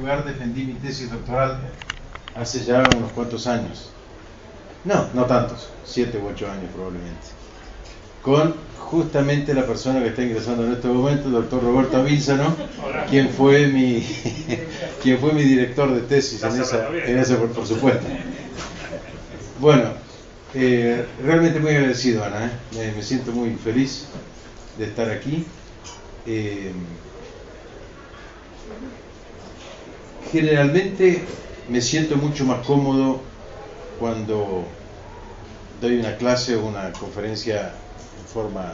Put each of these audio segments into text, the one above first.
lugar defendí mi tesis doctoral hace ya unos cuantos años. No tantos, 7 u 8 años probablemente. Con justamente la persona que está ingresando en este momento, el doctor Roberto Avílsano, quien fue mi director de tesis en esa, por supuesto. Bueno, realmente muy agradecido, Ana, me siento muy feliz de estar aquí. Generalmente me siento mucho más cómodo cuando doy una clase o una conferencia en forma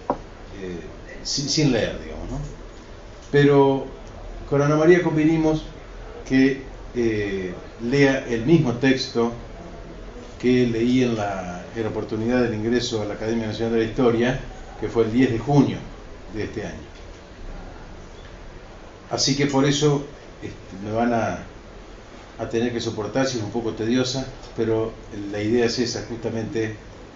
sin leer, digamos, ¿no? Pero con Ana María convinimos que lea el mismo texto que leí en la oportunidad del ingreso a la Academia Nacional de la Historia, que fue el 10 de junio de este año. Así que por eso me van a tener que soportar, si es un poco tediosa, pero la idea es esa, justamente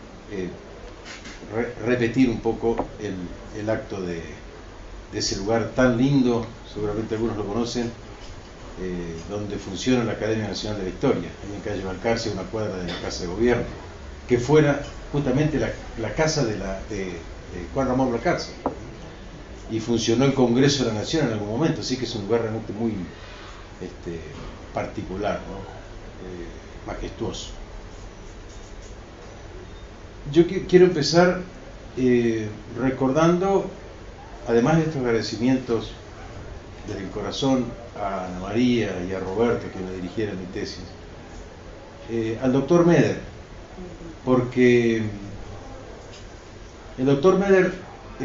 repetir un poco el acto de ese lugar tan lindo, seguramente algunos lo conocen, donde funciona la Academia Nacional de la Historia, ahí en calle Balcarce, una cuadra de la Casa de Gobierno, que fuera justamente la casa de Juan Ramón Balcarce, y funcionó el Congreso de la Nación en algún momento, así que es un lugar realmente muy particular, ¿no? Majestuoso. Yo quiero empezar recordando, además de estos agradecimientos del corazón a Ana María y a Roberto, que me dirigieron mi tesis, al doctor Meder, porque el doctor Meder,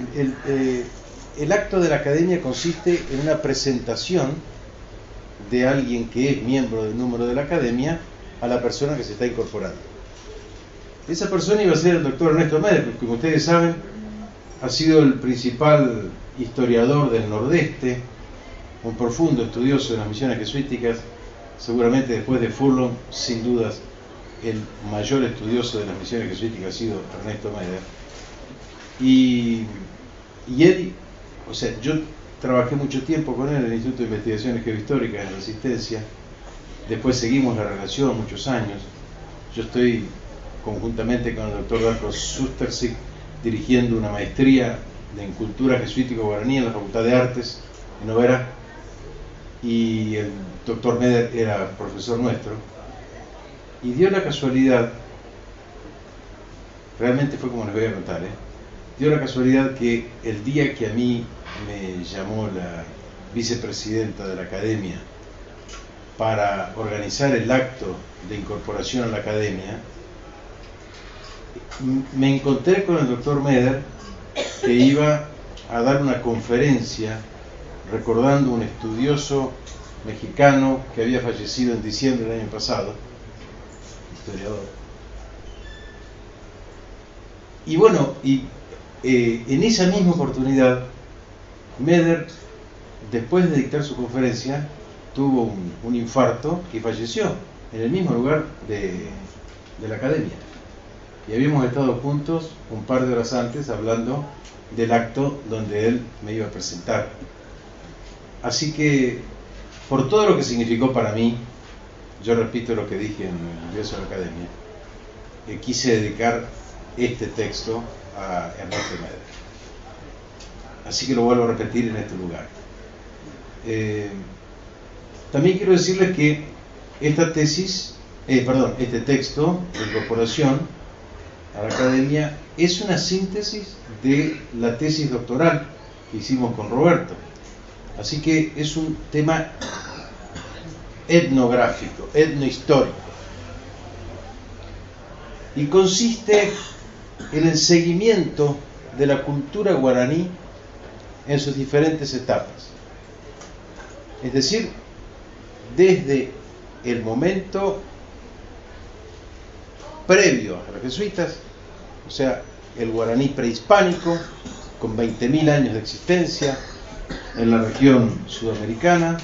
el acto de la academia consiste en una presentación de alguien que es miembro del número de la academia a la persona que se está incorporando. Esa persona iba a ser el doctor Ernesto Meder, que como ustedes saben ha sido el principal historiador del Nordeste, un profundo estudioso de las misiones jesuíticas, seguramente después de Furlong, sin dudas, el mayor estudioso de las misiones jesuíticas ha sido Ernesto Meder. Y él, o sea, yo trabajé mucho tiempo con él en el Instituto de Investigaciones Geohistóricas en Resistencia, después seguimos la relación muchos años. Yo estoy conjuntamente con el doctor Darko Sustersik dirigiendo una maestría en cultura jesuítico-guaraní en la Facultad de Artes en Oberá, y el doctor Meder era profesor nuestro, y dio la casualidad, realmente fue como les voy a contar, dio la casualidad que el día que a mí me llamó la vicepresidenta de la academia para organizar el acto de incorporación a la academia, me encontré con el doctor Meder, que iba a dar una conferencia recordando un estudioso mexicano que había fallecido en diciembre del año pasado, historiador. Y bueno, en esa misma oportunidad, Meder, después de dictar su conferencia, tuvo un infarto y falleció en el mismo lugar de la academia. Y habíamos estado juntos un par de horas antes hablando del acto donde él me iba a presentar. Así que, por todo lo que significó para mí, yo repito lo que dije en el ingreso a la academia, quise dedicar este texto a Ernesto Meder. Así que lo vuelvo a repetir en este lugar. También quiero decirles que esta tesis, este texto de incorporación a la academia es una síntesis de la tesis doctoral que hicimos con Roberto. Así que es un tema etnográfico, etnohistórico, y consiste en el seguimiento de la cultura guaraní en sus diferentes etapas. Es decir, desde el momento previo a los jesuitas, o sea, el guaraní prehispánico, con 20.000 años de existencia en la región sudamericana.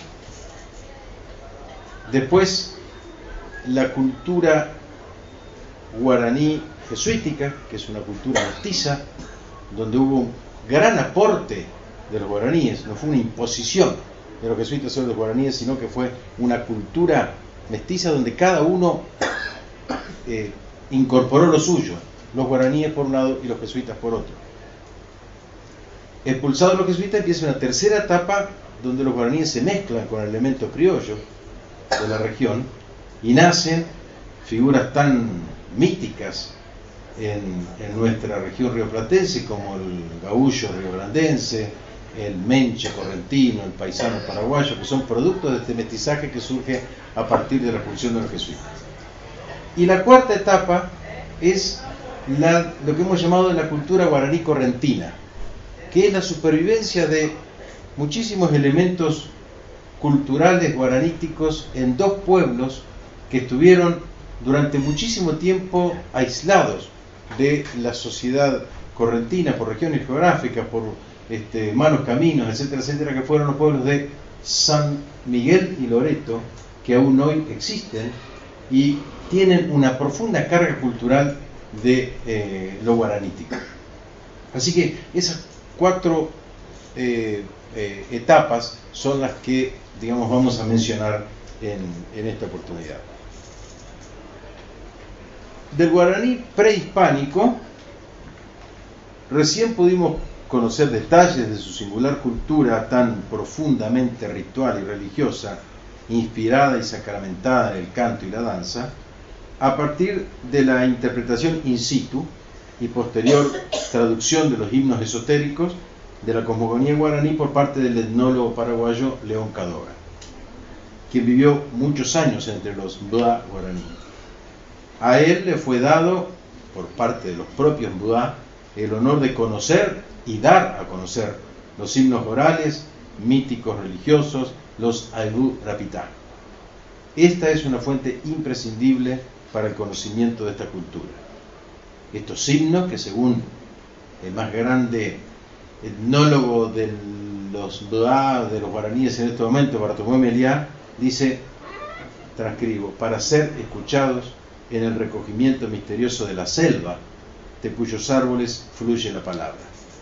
Después, la cultura guaraní jesuítica, que es una cultura mestiza, donde hubo un gran aporte de los guaraníes, no fue una imposición de los jesuitas o de los guaraníes, sino que fue una cultura mestiza donde cada uno incorporó lo suyo, los guaraníes por un lado y los jesuitas por otro. Expulsados los jesuitas, empieza una tercera etapa donde los guaraníes se mezclan con el elemento criollo de la región y nacen figuras tan míticas en nuestra región rioplatense como el gaullo riograndense, el menche correntino, el paisano paraguayo, que son productos de este mestizaje que surge a partir de la expulsión de los jesuitas. Y la cuarta etapa es lo que hemos llamado la cultura guaraní correntina, que es la supervivencia de muchísimos elementos culturales guaraníticos en dos pueblos que estuvieron durante muchísimo tiempo aislados de la sociedad correntina por regiones geográficas, por malos caminos, etcétera, etcétera, que fueron los pueblos de San Miguel y Loreto, que aún hoy existen y tienen una profunda carga cultural de lo guaranítico. Así que esas cuatro etapas son las que, digamos, vamos a mencionar en esta oportunidad. Del guaraní prehispánico, recién pudimos conocer detalles de su singular cultura tan profundamente ritual y religiosa, inspirada y sacramentada en el canto y la danza, a partir de la interpretación in situ y posterior traducción de los himnos esotéricos de la cosmogonía guaraní por parte del etnólogo paraguayo León Cadora, quien vivió muchos años entre los Mbua guaraní. A él le fue dado, por parte de los propios Mbua, el honor de conocer y dar a conocer los himnos orales, míticos religiosos, los Ayllu Rapitá. Esta es una fuente imprescindible para el conocimiento de esta cultura. Estos himnos, que según el más grande etnólogo de los Mbua, de los guaraníes en este momento, Bartolomé Meliá, dice, transcribo, para ser escuchados en el recogimiento misterioso de la selva, de cuyos árboles fluye la palabra.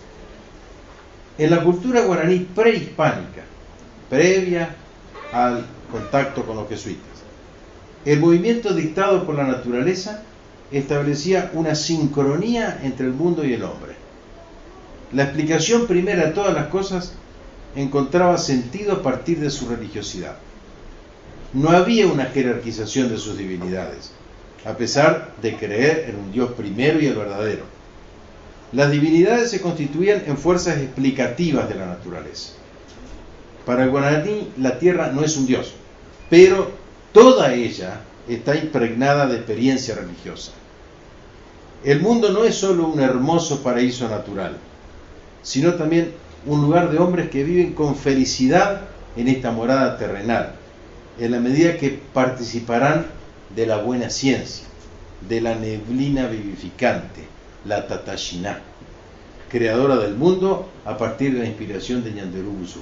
En la cultura guaraní prehispánica, previa al contacto con los jesuitas, el movimiento dictado por la naturaleza establecía una sincronía entre el mundo y el hombre. La explicación primera de todas las cosas encontraba sentido a partir de su religiosidad. No había una jerarquización de sus divinidades, a pesar de creer en un Dios primero y el verdadero. Las divinidades se constituían en fuerzas explicativas de la naturaleza. Para el guaraní, la tierra no es un Dios, pero toda ella está impregnada de experiencia religiosa. El mundo no es solo un hermoso paraíso natural, sino también un lugar de hombres que viven con felicidad en esta morada terrenal, en la medida que participarán de la buena ciencia, de la neblina vivificante, la Tatashiná, creadora del mundo a partir de la inspiración de Ñanderú Buzú.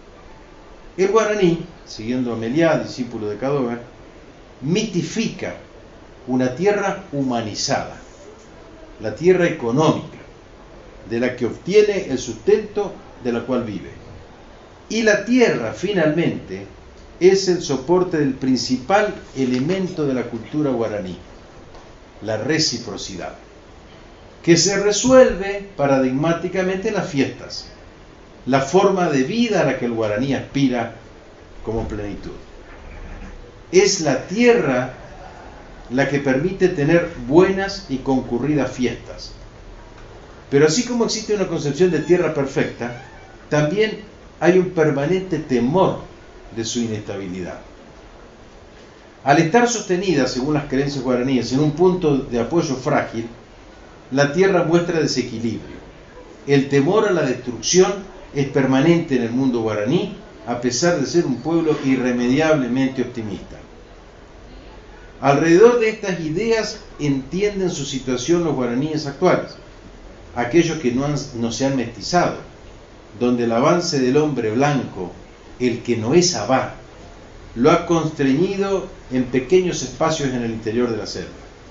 El guaraní, siguiendo a Meliá, discípulo de Cadora, mitifica una tierra humanizada, la tierra económica, de la que obtiene el sustento de la cual vive. Y la tierra, finalmente, es el soporte del principal elemento de la cultura guaraní, la reciprocidad, que se resuelve paradigmáticamente en las fiestas, la forma de vida a la que el guaraní aspira como plenitud. Es la tierra la que permite tener buenas y concurridas fiestas. Pero así como existe una concepción de tierra perfecta, también hay un permanente temor de su inestabilidad. Al estar sostenida, según las creencias guaraníes, en un punto de apoyo frágil, la tierra muestra desequilibrio. El temor a la destrucción es permanente en el mundo guaraní, a pesar de ser un pueblo irremediablemente optimista. Alrededor de estas ideas entienden su situación los guaraníes actuales, aquellos que no se han mestizado, donde el avance del hombre blanco, el que no es abá, lo ha constreñido en pequeños espacios en el interior de la selva.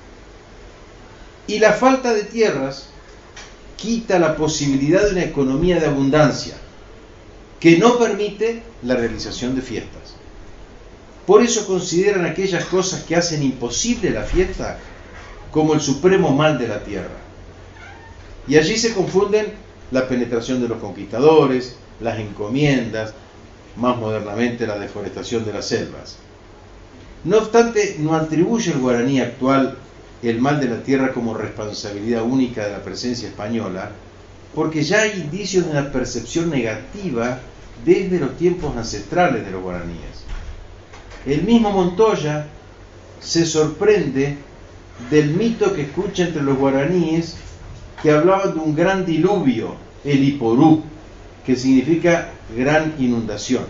Y la falta de tierras quita la posibilidad de una economía de abundancia, que no permite la realización de fiestas. Por eso consideran aquellas cosas que hacen imposible la fiesta como el supremo mal de la tierra. Y allí se confunden la penetración de los conquistadores, las encomiendas, más modernamente la deforestación de las selvas. No obstante, no atribuye el guaraní actual el mal de la tierra como responsabilidad única de la presencia española, porque ya hay indicios de una percepción negativa desde los tiempos ancestrales de los guaraníes. El mismo Montoya se sorprende del mito que escucha entre los guaraníes que hablaban de un gran diluvio, el Iporú, que significa gran inundación.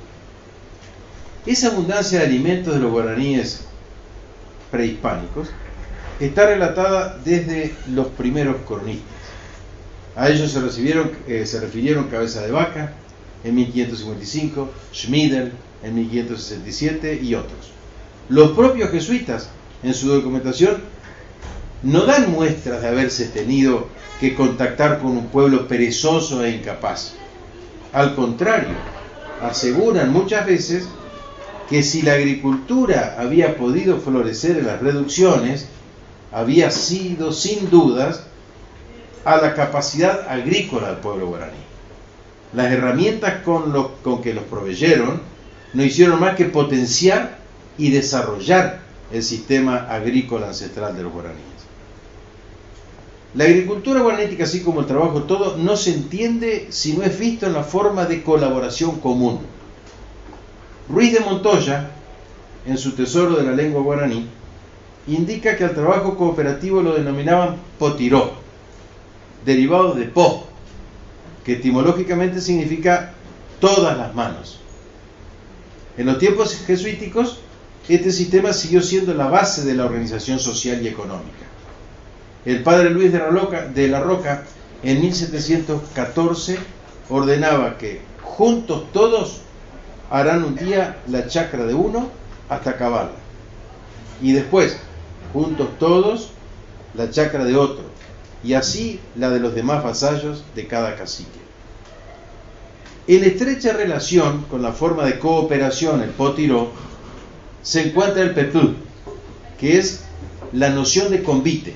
Esa abundancia de alimentos de los guaraníes prehispánicos está relatada desde los primeros cronistas. A ellos se refirieron Cabeza de Vaca en 1555, Schmidl en 1567 y otros. Los propios jesuitas, en su documentación, no dan muestras de haberse tenido que contactar con un pueblo perezoso e incapaz. Al contrario, aseguran muchas veces que si la agricultura había podido florecer en las reducciones, había sido sin dudas a la capacidad agrícola del pueblo guaraní. Las herramientas con que los proveyeron no hicieron más que potenciar y desarrollar el sistema agrícola ancestral de los guaraníes. La agricultura guaranítica, así como el trabajo todo, no se entiende si no es visto en la forma de colaboración común. Ruiz de Montoya, en su Tesoro de la Lengua Guaraní, indica que al trabajo cooperativo lo denominaban potiró, derivado de po, que etimológicamente significa todas las manos. En los tiempos jesuíticos, este sistema siguió siendo la base de la organización social y económica. El padre Luis de la Roca, en 1714, ordenaba que juntos todos harán un día la chacra de uno hasta acabarla, y después, juntos todos, la chacra de otro, y así la de los demás vasallos de cada cacique. En estrecha relación con la forma de cooperación, el potiró, se encuentra el pepú, que es la noción de convite,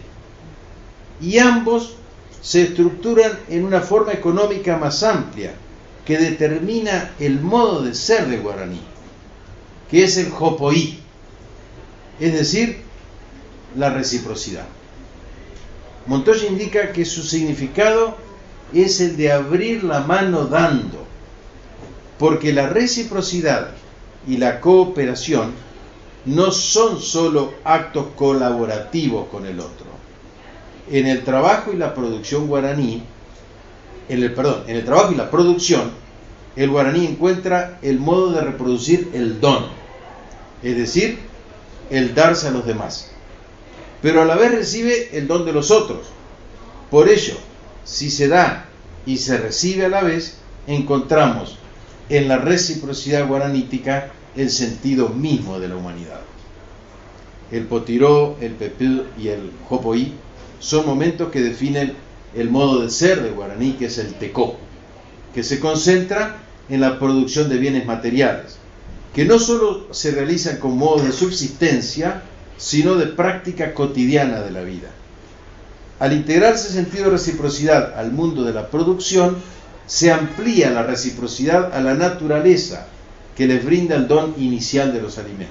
y ambos se estructuran en una forma económica más amplia que determina el modo de ser del guaraní, que es el jopoí, es decir, la reciprocidad. Montoya indica que su significado es el de abrir la mano dando, porque la reciprocidad y la cooperación no son solo actos colaborativos con el otro. En el trabajo y la producción guaraní, en el trabajo y la producción, el guaraní encuentra el modo de reproducir el don, es decir, el darse a los demás, pero a la vez recibe el don de los otros. Por ello, si se da y se recibe a la vez, encontramos en la reciprocidad guaranítica el sentido mismo de la humanidad. El potiró, el pepú y el jopoí son momentos que definen el modo de ser del guaraní, que es el tecó, que se concentra en la producción de bienes materiales, que no solo se realizan con modo de subsistencia, sino de práctica cotidiana de la vida. Al integrarse el sentido de reciprocidad al mundo de la producción, se amplía la reciprocidad a la naturaleza, que les brinda el don inicial de los alimentos.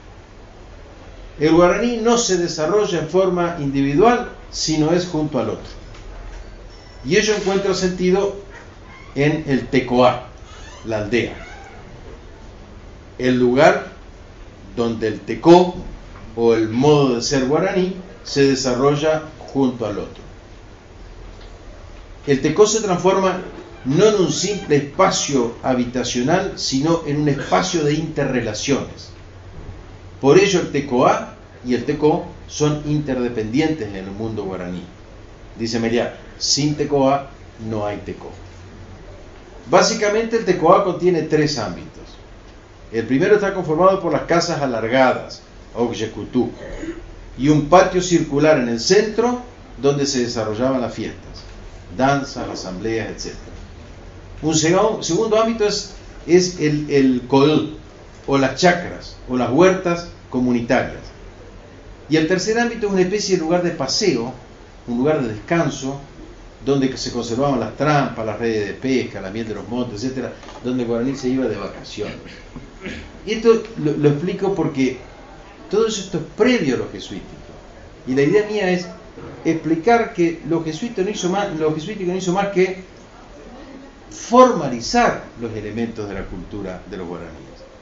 El guaraní no se desarrolla en forma individual, sino es junto al otro. Y ello encuentra sentido en el tecoá, la aldea, el lugar donde el tecó o el modo de ser guaraní se desarrolla junto al otro. El tecó se transforma no en un simple espacio habitacional, sino en un espacio de interrelaciones. Por ello el tecoá y el tecó son interdependientes en el mundo guaraní. Dice Meliá, sin tecoá no hay tecó. Básicamente el tecoá contiene tres ámbitos. El primero está conformado por las casas alargadas, Ogyekutú, y un patio circular en el centro donde se desarrollaban las fiestas, danzas, asambleas, etc. Un segundo ámbito es el koil, o las chacras, o las huertas comunitarias. Y el tercer ámbito es una especie de lugar de paseo, un lugar de descanso, donde se conservaban las trampas, las redes de pesca, la miel de los montes, etcétera, donde el guaraní se iba de vacaciones. Y esto lo explico porque todo esto es previo a lo jesuítico. Y la idea mía es explicar que lo jesuítico no hizo más que formalizar los elementos de la cultura de los guaraníes.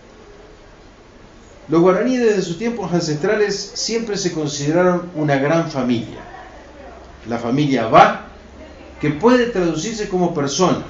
Los guaraníes desde sus tiempos ancestrales siempre se consideraron una gran familia. La familia Abá, que puede traducirse como persona.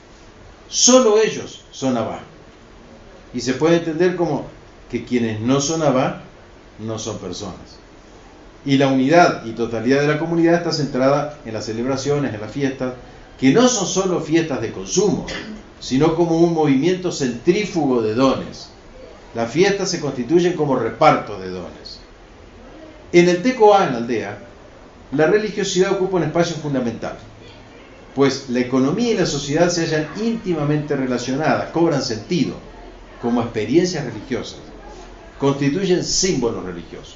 Solo ellos son Abá. Y se puede entender como que quienes no son Abá no son personas. Y la unidad y totalidad de la comunidad está centrada en las celebraciones, en las fiestas, que no son solo fiestas de consumo, sino como un movimiento centrífugo de dones. Las fiestas se constituyen como reparto de dones. En el Tecoá, en la aldea, la religiosidad ocupa un espacio fundamental, pues la economía y la sociedad se hallan íntimamente relacionadas, cobran sentido como experiencias religiosas, constituyen símbolos religiosos.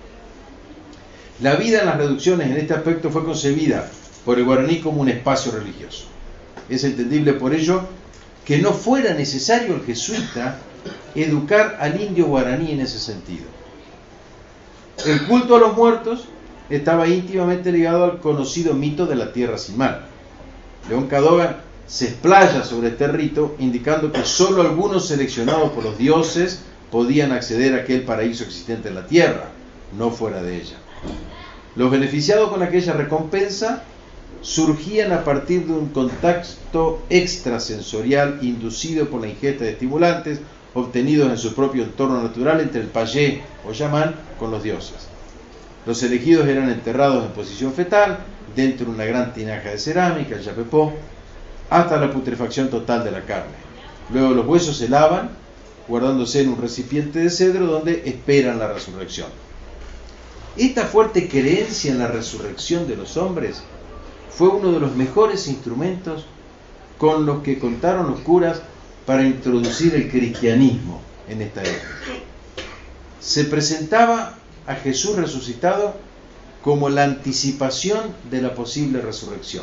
La vida en las reducciones en este aspecto fue concebida por el guaraní como un espacio religioso. Es entendible por ello que no fuera necesario el jesuita educar al indio guaraní en ese sentido. El culto a los muertos estaba íntimamente ligado al conocido mito de la tierra sin mal. León Cadogan se explaya sobre este rito, indicando que sólo algunos seleccionados por los dioses podían acceder a aquel paraíso existente en la tierra, no fuera de ella. Los beneficiados con aquella recompensa surgían a partir de un contacto extrasensorial inducido por la ingesta de estimulantes obtenidos en su propio entorno natural entre el payé o chamán con los dioses. Los elegidos eran enterrados en posición fetal dentro de una gran tinaja de cerámica, el yapepó, hasta la putrefacción total de la carne. Luego los huesos se lavan, guardándose en un recipiente de cedro donde esperan la resurrección. Esta fuerte creencia en la resurrección de los hombres fue uno de los mejores instrumentos con los que contaron los curas para introducir el cristianismo en esta época. Se presentaba a Jesús resucitado como la anticipación de la posible resurrección.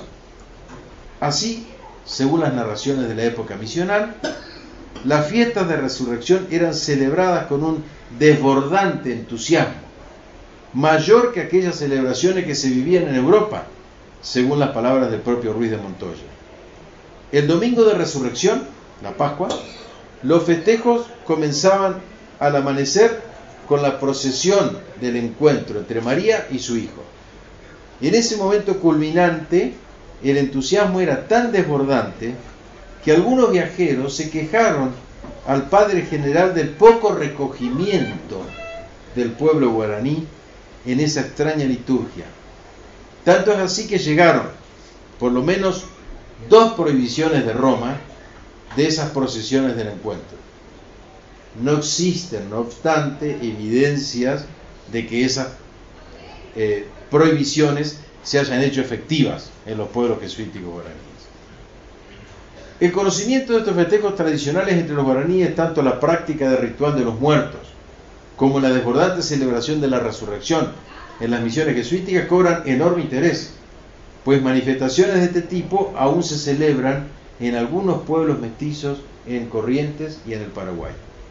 Así, según las narraciones de la época misional, las fiestas de resurrección eran celebradas con un desbordante entusiasmo, mayor que aquellas celebraciones que se vivían en Europa, según las palabras del propio Ruiz de Montoya. El domingo de resurrección, la Pascua, los festejos comenzaban al amanecer con la procesión del encuentro entre María y su hijo. En ese momento culminante, el entusiasmo era tan desbordante que algunos viajeros se quejaron al padre general del poco recogimiento del pueblo guaraní en esa extraña liturgia. Tanto es así que llegaron por lo menos 2 prohibiciones de Roma de esas procesiones del encuentro. No existen, no obstante, evidencias de que esas prohibiciones se hayan hecho efectivas en los pueblos jesuíticos guaraníes. El conocimiento de estos festejos tradicionales entre los guaraníes, tanto la práctica del ritual de los muertos como la desbordante celebración de la resurrección en las misiones jesuíticas, cobran enorme interés, pues manifestaciones de este tipo aún se celebran en algunos pueblos mestizos en Corrientes y en el Paraguay.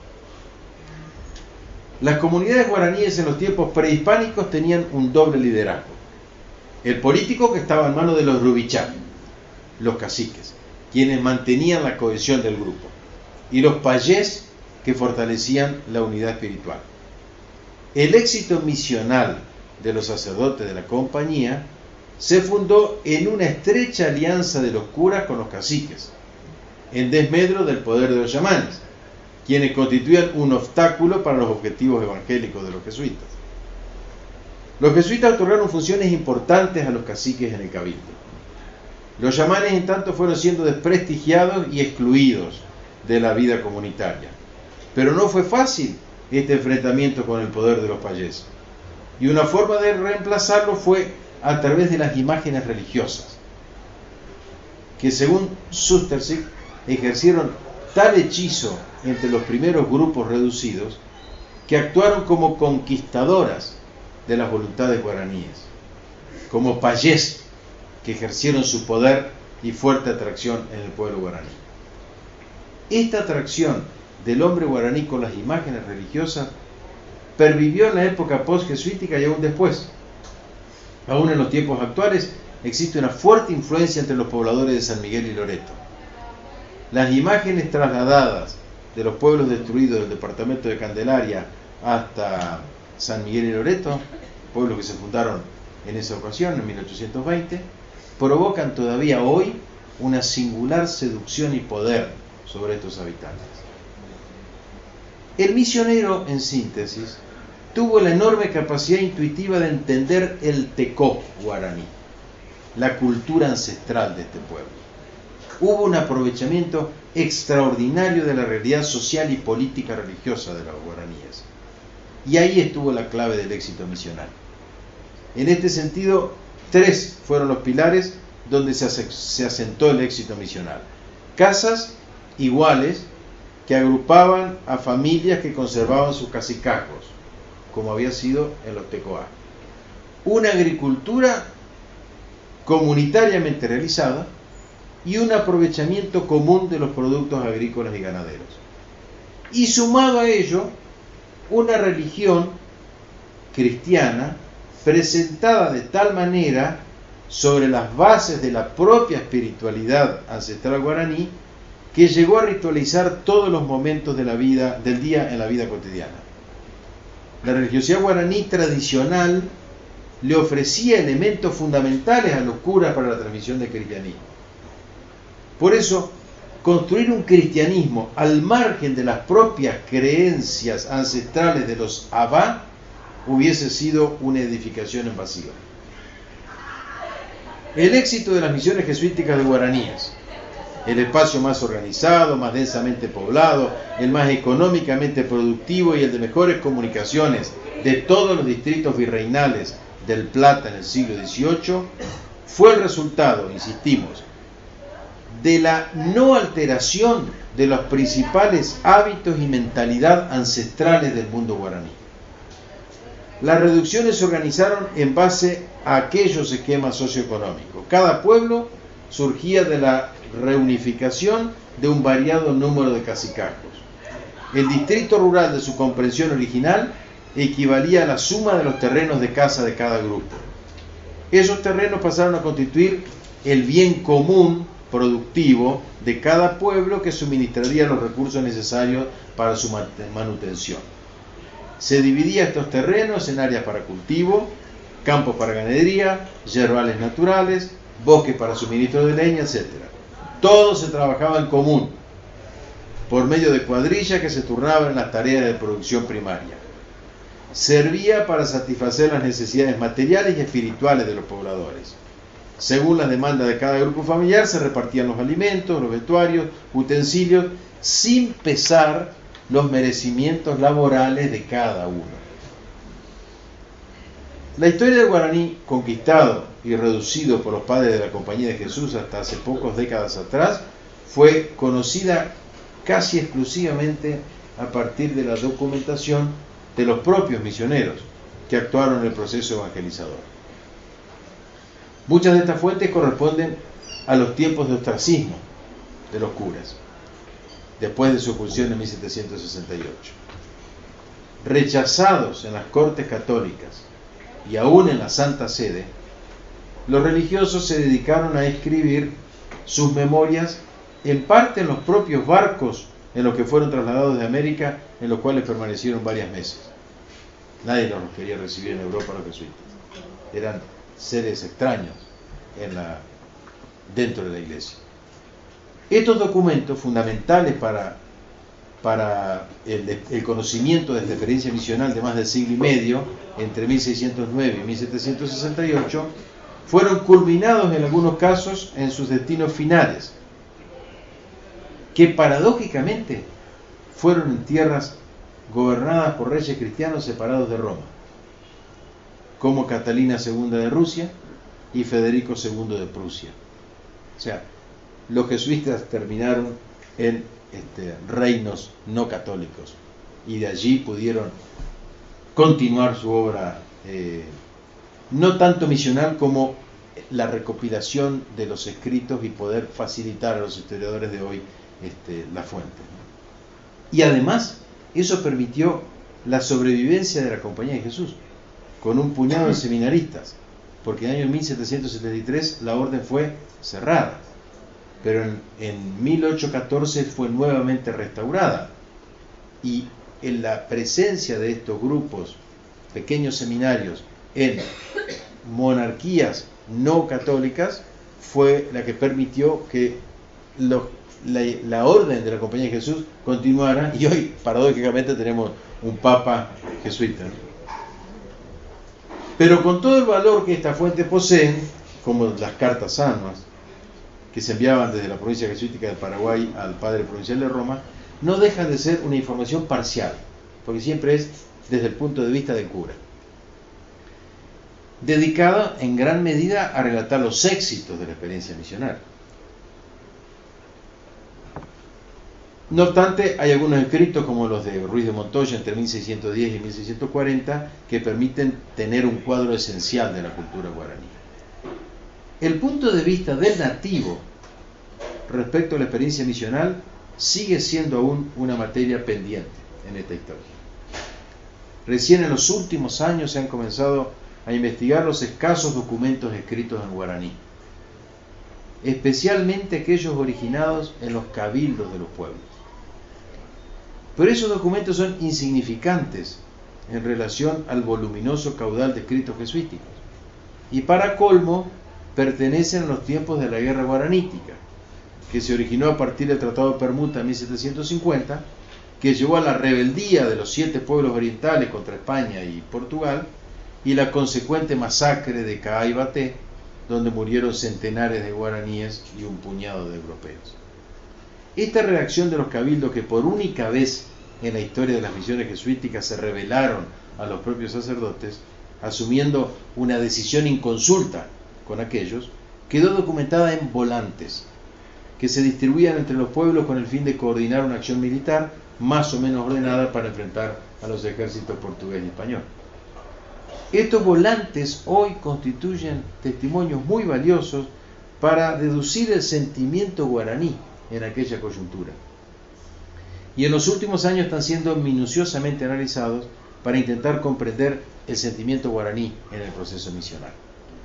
Las comunidades guaraníes en los tiempos prehispánicos tenían un doble liderazgo: el político, que estaba en manos de los rubichá, los caciques, quienes mantenían la cohesión del grupo, y los payés, que fortalecían la unidad espiritual. El éxito misional de los sacerdotes de la compañía se fundó en una estrecha alianza de los curas con los caciques, en desmedro del poder de los chamanes, quienes constituían un obstáculo para los objetivos evangélicos de los jesuitas. Los jesuitas otorgaron funciones importantes a los caciques en el cabildo. Los chamanes, en tanto, fueron siendo desprestigiados y excluidos de la vida comunitaria. Pero no fue fácil este enfrentamiento con el poder de los payés, y una forma de reemplazarlo fue a través de las imágenes religiosas, que según Sustersic ejercieron tal hechizo entre los primeros grupos reducidos que actuaron como conquistadoras de las voluntades guaraníes, como payés que ejercieron su poder y fuerte atracción en el pueblo guaraní. Esta atracción del hombre guaraní con las imágenes religiosas pervivió en la época post-jesuítica y aún después. Aún en los tiempos actuales existe una fuerte influencia entre los pobladores de San Miguel y Loreto. Las imágenes trasladadas de los pueblos destruidos del departamento de Candelaria hasta San Miguel y Loreto, pueblos que se fundaron en esa ocasión, en 1820, provocan todavía hoy una singular seducción y poder sobre estos habitantes. El misionero, en síntesis, tuvo la enorme capacidad intuitiva de entender el tecó guaraní, la cultura ancestral de este pueblo. Hubo un aprovechamiento extraordinario de la realidad social y política religiosa de los guaraníes. Y ahí estuvo la clave del éxito misional. En este sentido, 3 fueron los pilares donde se asentó el éxito misional. Casas iguales que agrupaban a familias que conservaban sus cacicazgos, como había sido en los tecoá. Una agricultura comunitariamente realizada y un aprovechamiento común de los productos agrícolas y ganaderos. Y sumado a ello, una religión cristiana presentada de tal manera sobre las bases de la propia espiritualidad ancestral guaraní que llegó a ritualizar todos los momentos de la vida, del día en la vida cotidiana. La religiosidad guaraní tradicional le ofrecía elementos fundamentales a los curas para la transmisión del cristianismo. Por eso, construir un cristianismo al margen de las propias creencias ancestrales de los Abá hubiese sido una edificación en vacío. El éxito de las misiones jesuíticas de guaraníes, el espacio más organizado, más densamente poblado, el más económicamente productivo y el de mejores comunicaciones de todos los distritos virreinales del Plata en el siglo XVIII, fue el resultado, insistimos, de la no alteración de los principales hábitos y mentalidad ancestrales del mundo guaraní. Las reducciones se organizaron en base a aquellos esquemas socioeconómicos. Cada pueblo surgía de la reunificación de un variado número de cacicazgos. El distrito rural de su comprensión original equivalía a la suma de los terrenos de casa de cada grupo. Esos terrenos pasaron a constituir el bien común productivo de cada pueblo que suministraría los recursos necesarios para su manutención. Se dividía estos terrenos en áreas para cultivo, campos para ganadería, yerbales naturales, bosques para suministro de leña, etc. Todo se trabajaba en común, por medio de cuadrillas que se turnaban en las tareas de producción primaria. Servía para satisfacer las necesidades materiales y espirituales de los pobladores. Según las demandas de cada grupo familiar, se repartían los alimentos, los vestuarios, utensilios, sin pesar los merecimientos laborales de cada uno. La historia del guaraní, conquistado y reducido por los padres de la Compañía de Jesús hasta hace pocas décadas atrás, fue conocida casi exclusivamente a partir de la documentación de los propios misioneros que actuaron en el proceso evangelizador. Muchas de estas fuentes corresponden a los tiempos de ostracismo de los curas, después de su expulsión en 1768. Rechazados en las cortes católicas y aún en la Santa Sede, los religiosos se dedicaron a escribir sus memorias en parte en los propios barcos en los que fueron trasladados de América, en los cuales permanecieron varios meses. Nadie los quería recibir en Europa los jesuitas. Eran seres extraños dentro de la iglesia. Estos documentos fundamentales para el conocimiento de esta experiencia misional de más de siglo y medio, entre 1609 y 1768, fueron culminados en algunos casos en sus destinos finales, que paradójicamente fueron en tierras gobernadas por reyes cristianos separados de Roma, como Catalina II de Rusia y Federico II de Prusia. O sea, los jesuitas terminaron en reinos no católicos, y de allí pudieron continuar su obra, no tanto misional como la recopilación de los escritos y poder facilitar a los historiadores de hoy la fuente. Y además, eso permitió la sobrevivencia de la Compañía de Jesús, con un puñado de seminaristas, porque en el año 1773 la orden fue cerrada, pero en 1814 fue nuevamente restaurada, y en la presencia de estos grupos, pequeños seminarios, en monarquías no católicas, fue la que permitió que la orden de la Compañía de Jesús continuara, y hoy paradójicamente tenemos un papa jesuita. Pero con todo el valor que esta fuente posee, como las cartas almas que se enviaban desde la provincia jesuítica del Paraguay al padre provincial de Roma, no dejan de ser una información parcial, porque siempre es desde el punto de vista del cura, dedicada en gran medida a relatar los éxitos de la experiencia misional. No obstante, hay algunos escritos, como los de Ruiz de Montoya entre 1610 y 1640, que permiten tener un cuadro esencial de la cultura guaraní. El punto de vista del nativo respecto a la experiencia misional sigue siendo aún una materia pendiente en esta historia. Recién en los últimos años se han comenzado a investigar los escasos documentos escritos en guaraní, especialmente aquellos originados en los cabildos de los pueblos. Pero esos documentos son insignificantes en relación al voluminoso caudal de escritos jesuíticos, y para colmo pertenecen a los tiempos de la guerra guaranítica, que se originó a partir del Tratado de Permuta en 1750, que llevó a la rebeldía de los 7 pueblos orientales contra España y Portugal, y la consecuente masacre de Caaibaté, donde murieron centenares de guaraníes y un puñado de europeos. Esta reacción de los cabildos, que por única vez en la historia de las misiones jesuíticas se rebelaron a los propios sacerdotes, asumiendo una decisión inconsulta con aquellos, quedó documentada en volantes, que se distribuían entre los pueblos con el fin de coordinar una acción militar más o menos ordenada para enfrentar a los ejércitos portugués y español. Estos volantes hoy constituyen testimonios muy valiosos para deducir el sentimiento guaraní en aquella coyuntura, y en los últimos años están siendo minuciosamente analizados para intentar comprender el sentimiento guaraní en el proceso misional.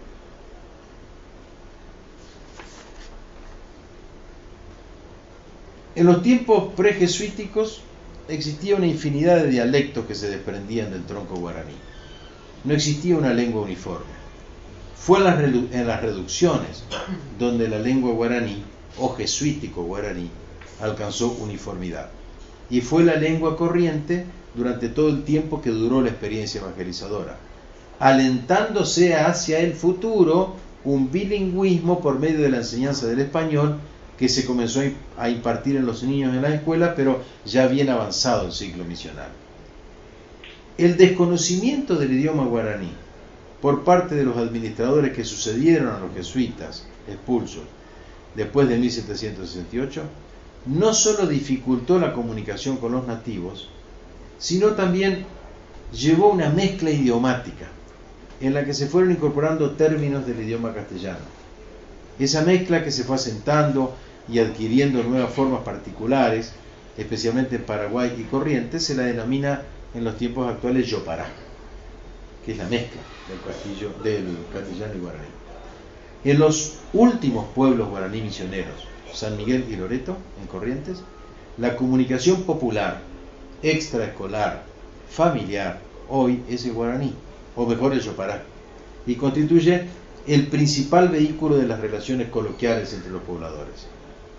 En los tiempos prejesuíticos existía una infinidad de dialectos que se desprendían del tronco guaraní. No existía una lengua uniforme. Fue en las reducciones donde la lengua guaraní, o jesuítico guaraní, alcanzó uniformidad. Y fue la lengua corriente durante todo el tiempo que duró la experiencia evangelizadora, alentándose hacia el futuro un bilingüismo por medio de la enseñanza del español que se comenzó a impartir en los niños en la escuela, pero ya bien avanzado el ciclo misional. El desconocimiento del idioma guaraní por parte de los administradores que sucedieron a los jesuitas expulsos después de 1768 no solo dificultó la comunicación con los nativos, sino también llevó una mezcla idiomática en la que se fueron incorporando términos del idioma castellano. Esa mezcla, que se fue asentando y adquiriendo nuevas formas particulares, especialmente en Paraguay y Corrientes, se la denomina en los tiempos actuales yopará, que es la mezcla del castellano y guaraní. En los últimos pueblos guaraní misioneros, San Miguel y Loreto, en Corrientes, la comunicación popular, extraescolar, familiar, hoy es el guaraní, o mejor el yopará, y constituye el principal vehículo de las relaciones coloquiales entre los pobladores.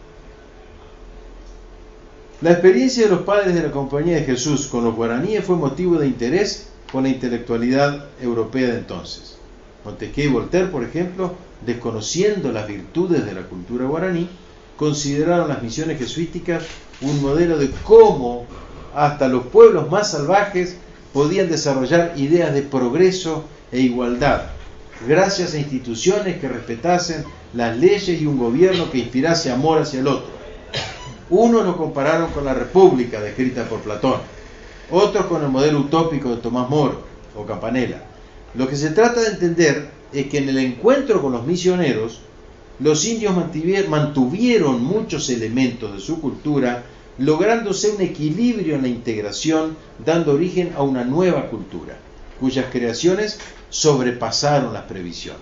La experiencia de los padres de la Compañía de Jesús con los guaraníes fue motivo de interés con la intelectualidad europea de entonces. Montesquieu y Voltaire, por ejemplo, desconociendo las virtudes de la cultura guaraní, consideraron las misiones jesuíticas un modelo de cómo hasta los pueblos más salvajes podían desarrollar ideas de progreso e igualdad, gracias a instituciones que respetasen las leyes y un gobierno que inspirase amor hacia el otro. Unos lo compararon con la República descrita por Platón, otros con el modelo utópico de Tomás Moro o Campanella. Lo que se trata de entender es que en el encuentro con los misioneros, los indios mantuvieron muchos elementos de su cultura, lográndose un equilibrio en la integración, dando origen a una nueva cultura, cuyas creaciones sobrepasaron las previsiones.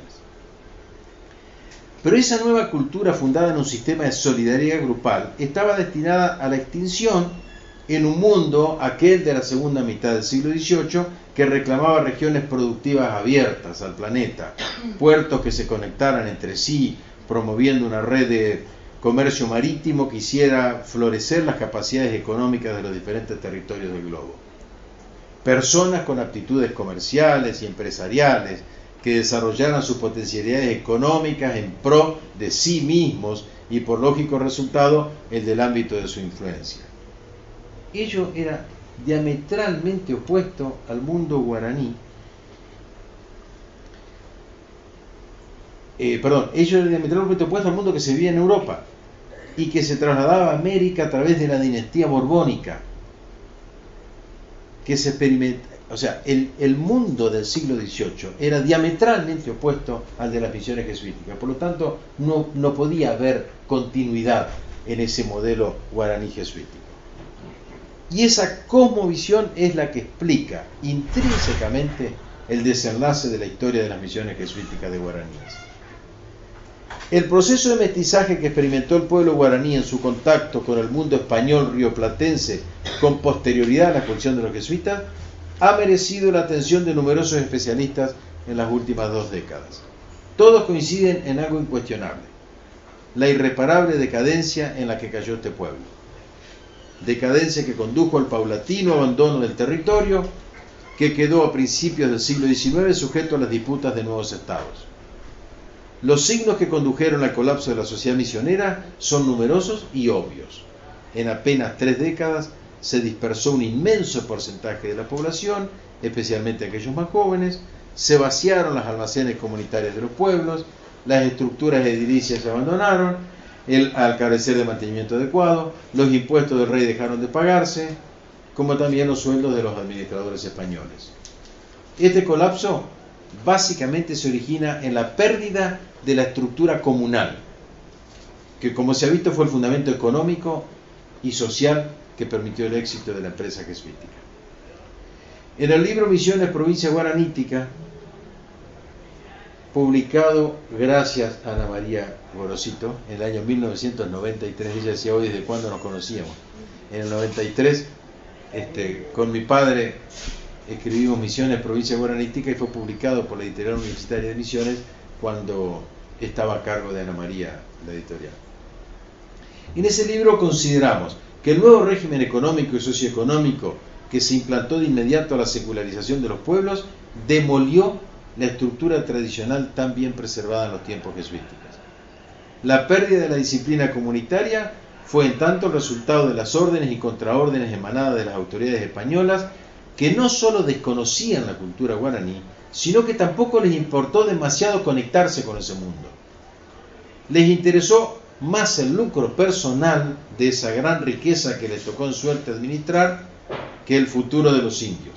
Pero esa nueva cultura, fundada en un sistema de solidaridad grupal, estaba destinada a la extinción en un mundo, aquel de la segunda mitad del siglo XVIII, que reclamaba regiones productivas abiertas al planeta, puertos que se conectaran entre sí, promoviendo una red de comercio marítimo que hiciera florecer las capacidades económicas de los diferentes territorios del globo. Personas con aptitudes comerciales y empresariales que desarrollaran sus potencialidades económicas en pro de sí mismos y, por lógico resultado, el del ámbito de su influencia. Ello era diametralmente opuesto al mundo guaraní. Ello era diametralmente opuesto al mundo que se vivía en Europa y que se trasladaba a América a través de la dinastía borbónica, que se o sea, el mundo del siglo XVIII era diametralmente opuesto al de las misiones jesuíticas. Por lo tanto, no podía haber continuidad en ese modelo guaraní jesuítico. Y esa cosmovisión es la que explica intrínsecamente el desenlace de la historia de las misiones jesuíticas de guaraníes. El proceso de mestizaje que experimentó el pueblo guaraní en su contacto con el mundo español rioplatense con posterioridad a la expulsión de los jesuitas ha merecido la atención de numerosos especialistas en las últimas 2 décadas. Todos coinciden en algo incuestionable: la irreparable decadencia en la que cayó este pueblo. Decadencia que condujo al paulatino abandono del territorio, que quedó a principios del siglo XIX sujeto a las disputas de nuevos estados. Los signos que condujeron al colapso de la sociedad misionera son numerosos y obvios. En apenas 3 décadas se dispersó un inmenso porcentaje de la población, especialmente aquellos más jóvenes, se vaciaron las almacenes comunitarias de los pueblos, las estructuras edilicias se abandonaron, al carecer de mantenimiento adecuado, los impuestos del rey dejaron de pagarse, como también los sueldos de los administradores españoles. Este colapso básicamente se origina en la pérdida de la estructura comunal, que, como se ha visto, fue el fundamento económico y social que permitió el éxito de la empresa jesuítica. En el libro Misiones, Provincia Guaranítica, publicado gracias a Ana María Gorosito en el año 1993, ella decía: hoy desde cuándo nos conocíamos. En el 93, con mi padre escribimos Misiones, Provincia Guaranítica, y fue publicado por la Editorial Universitaria de Misiones cuando estaba a cargo de Ana María la editorial. En ese libro consideramos que el nuevo régimen económico y socioeconómico que se implantó de inmediato a la secularización de los pueblos demolió la estructura tradicional tan bien preservada en los tiempos jesuíticos. La pérdida de la disciplina comunitaria fue en tanto el resultado de las órdenes y contraórdenes emanadas de las autoridades españolas, que no solo desconocían la cultura guaraní, sino que tampoco les importó demasiado conectarse con ese mundo. Les interesó más el lucro personal de esa gran riqueza que les tocó en suerte administrar que el futuro de los indios.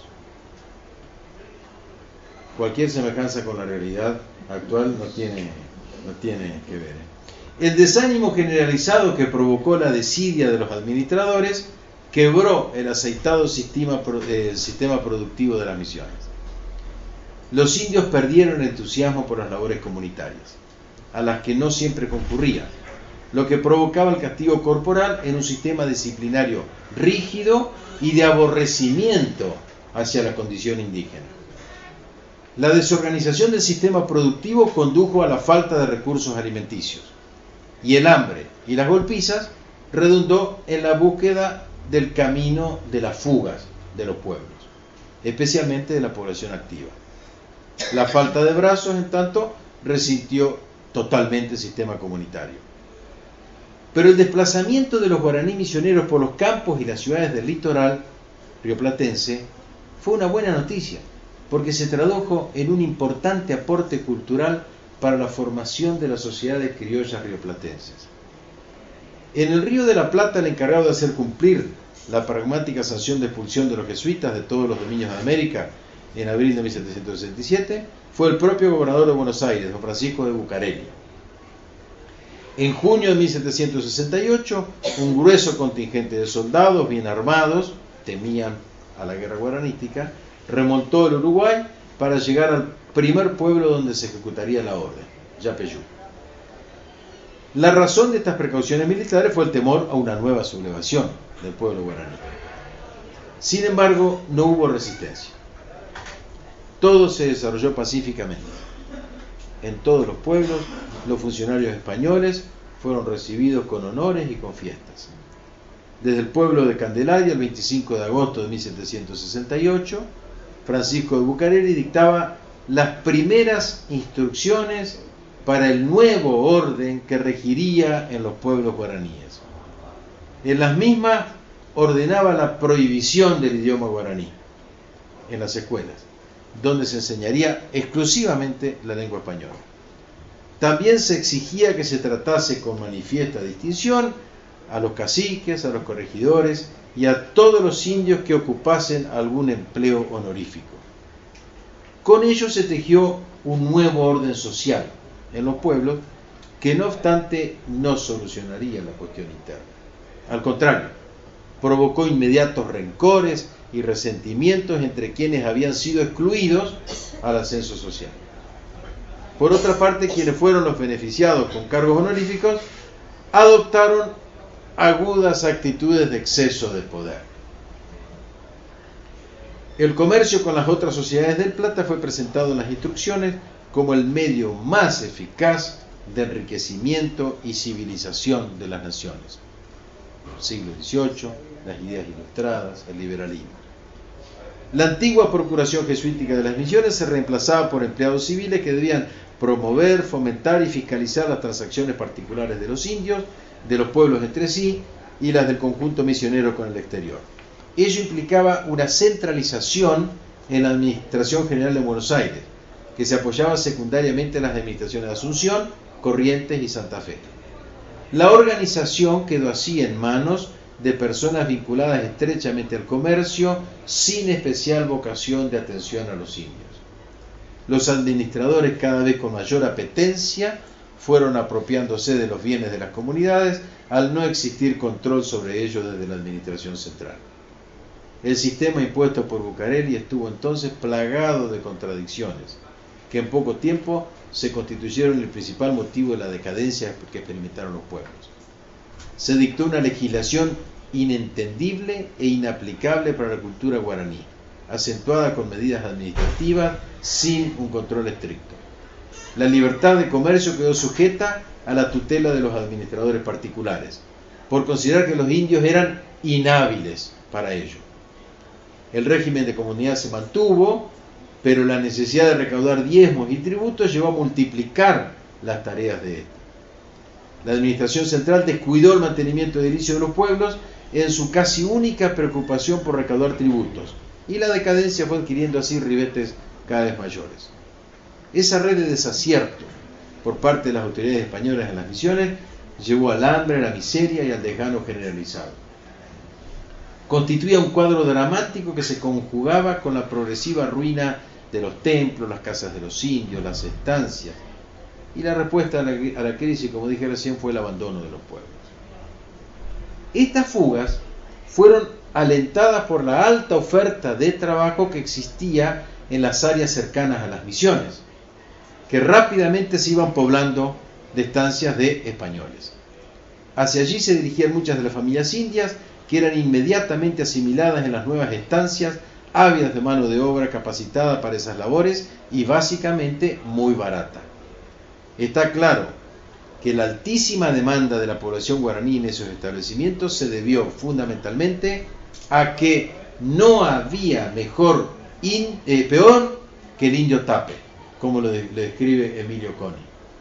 Cualquier semejanza con la realidad actual no tiene que ver. El desánimo generalizado que provocó la desidia de los administradores quebró el aceitado sistema productivo de las misiones. Los indios perdieron el entusiasmo por las labores comunitarias, a las que no siempre concurrían, lo que provocaba el castigo corporal en un sistema disciplinario rígido y de aborrecimiento hacia la condición indígena. La desorganización del sistema productivo condujo a la falta de recursos alimenticios, y el hambre y las golpizas redundó en la búsqueda del camino de las fugas de los pueblos, especialmente de la población activa. La falta de brazos, en tanto, resintió totalmente el sistema comunitario. Pero el desplazamiento de los guaraní misioneros por los campos y las ciudades del litoral rioplatense fue una buena noticia, porque se tradujo en un importante aporte cultural para la formación de las sociedades criollas rioplatenses. En el Río de la Plata, el encargado de hacer cumplir la pragmática sanción de expulsión de los jesuitas de todos los dominios de América en abril de 1767 fue el propio gobernador de Buenos Aires, don Francisco de Bucareli. En junio de 1768, un grueso contingente de soldados bien armados, temían a la guerra guaranítica, remontó el Uruguay para llegar al primer pueblo donde se ejecutaría la orden, Yapeyú. La razón de estas precauciones militares fue el temor a una nueva sublevación del pueblo guaraní. Sin embargo, no hubo resistencia. Todo se desarrolló pacíficamente. En todos los pueblos, los funcionarios españoles fueron recibidos con honores y con fiestas. Desde el pueblo de Candelaria, el 25 de agosto de 1768, Francisco de Bucareli dictaba las primeras instrucciones para el nuevo orden que regiría en los pueblos guaraníes. En las mismas ordenaba la prohibición del idioma guaraní en las escuelas, donde se enseñaría exclusivamente la lengua española. También se exigía que se tratase con manifiesta distinción a los caciques, a los corregidores y a todos los indios que ocupasen algún empleo honorífico. Con ello se tejió un nuevo orden social en los pueblos que no obstante no solucionaría la cuestión interna. Al contrario, provocó inmediatos rencores y resentimientos entre quienes habían sido excluidos al ascenso social. Por otra parte, quienes fueron los beneficiados con cargos honoríficos adoptaron agudas actitudes de exceso de poder. El comercio con las otras sociedades del Plata fue presentado en las instrucciones como el medio más eficaz de enriquecimiento y civilización de las naciones. Siglo XVIII, las ideas ilustradas, el liberalismo. La antigua procuración jesuítica de las misiones se reemplazaba por empleados civiles que debían promover, fomentar y fiscalizar las transacciones particulares de los indios, de los pueblos entre sí y las del conjunto misionero con el exterior. Ello implicaba una centralización en la Administración General de Buenos Aires, que se apoyaba secundariamente en las administraciones de Asunción, Corrientes y Santa Fe. La organización quedó así en manos de personas vinculadas estrechamente al comercio, sin especial vocación de atención a los indios. Los administradores, cada vez con mayor apetencia, fueron apropiándose de los bienes de las comunidades al no existir control sobre ellos desde la administración central. El sistema impuesto por Bucareli estuvo entonces plagado de contradicciones, que en poco tiempo se constituyeron el principal motivo de la decadencia que experimentaron los pueblos. Se dictó una legislación inentendible e inaplicable para la cultura guaraní, acentuada con medidas administrativas sin un control estricto. La libertad de comercio quedó sujeta a la tutela de los administradores particulares, por considerar que los indios eran inhábiles para ello. El régimen de comunidad se mantuvo, pero la necesidad de recaudar diezmos y tributos llevó a multiplicar las tareas de ésta. La administración central descuidó el mantenimiento edilicio de los pueblos en su casi única preocupación por recaudar tributos, y la decadencia fue adquiriendo así ribetes cada vez mayores. Esa red de desacierto por parte de las autoridades españolas en las misiones llevó al hambre, a la miseria y al desgano generalizado. Constituía un cuadro dramático que se conjugaba con la progresiva ruina de los templos, las casas de los indios, las estancias, y la respuesta a la crisis, como dije recién, fue el abandono de los pueblos. Estas fugas fueron alentadas por la alta oferta de trabajo que existía en las áreas cercanas a las misiones, que rápidamente se iban poblando de estancias de españoles. Hacia allí se dirigían muchas de las familias indias, que eran inmediatamente asimiladas en las nuevas estancias, ávidas de mano de obra capacitada para esas labores y básicamente muy barata. Está claro que la altísima demanda de la población guaraní en esos establecimientos se debió fundamentalmente a que no había peor que el indio tape, como le describe Emilio Coni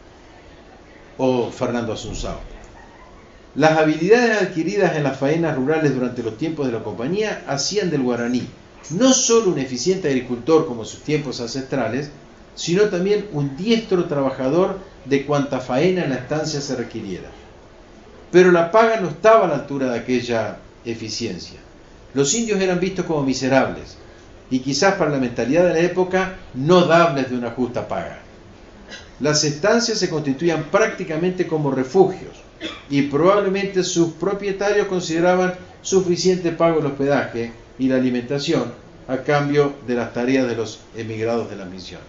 o Fernando Asunzao. Las habilidades adquiridas en las faenas rurales durante los tiempos de la compañía hacían del guaraní no solo un eficiente agricultor como en sus tiempos ancestrales, sino también un diestro trabajador de cuanta faena en la estancia se requiriera. pero la paga no estaba a la altura de aquella eficiencia. Los indios eran vistos como miserables y quizás para la mentalidad de la época no dables de una justa paga. Las estancias se constituían prácticamente como refugios y probablemente sus propietarios consideraban suficiente pago el hospedaje y la alimentación a cambio de las tareas de los emigrados de las misiones.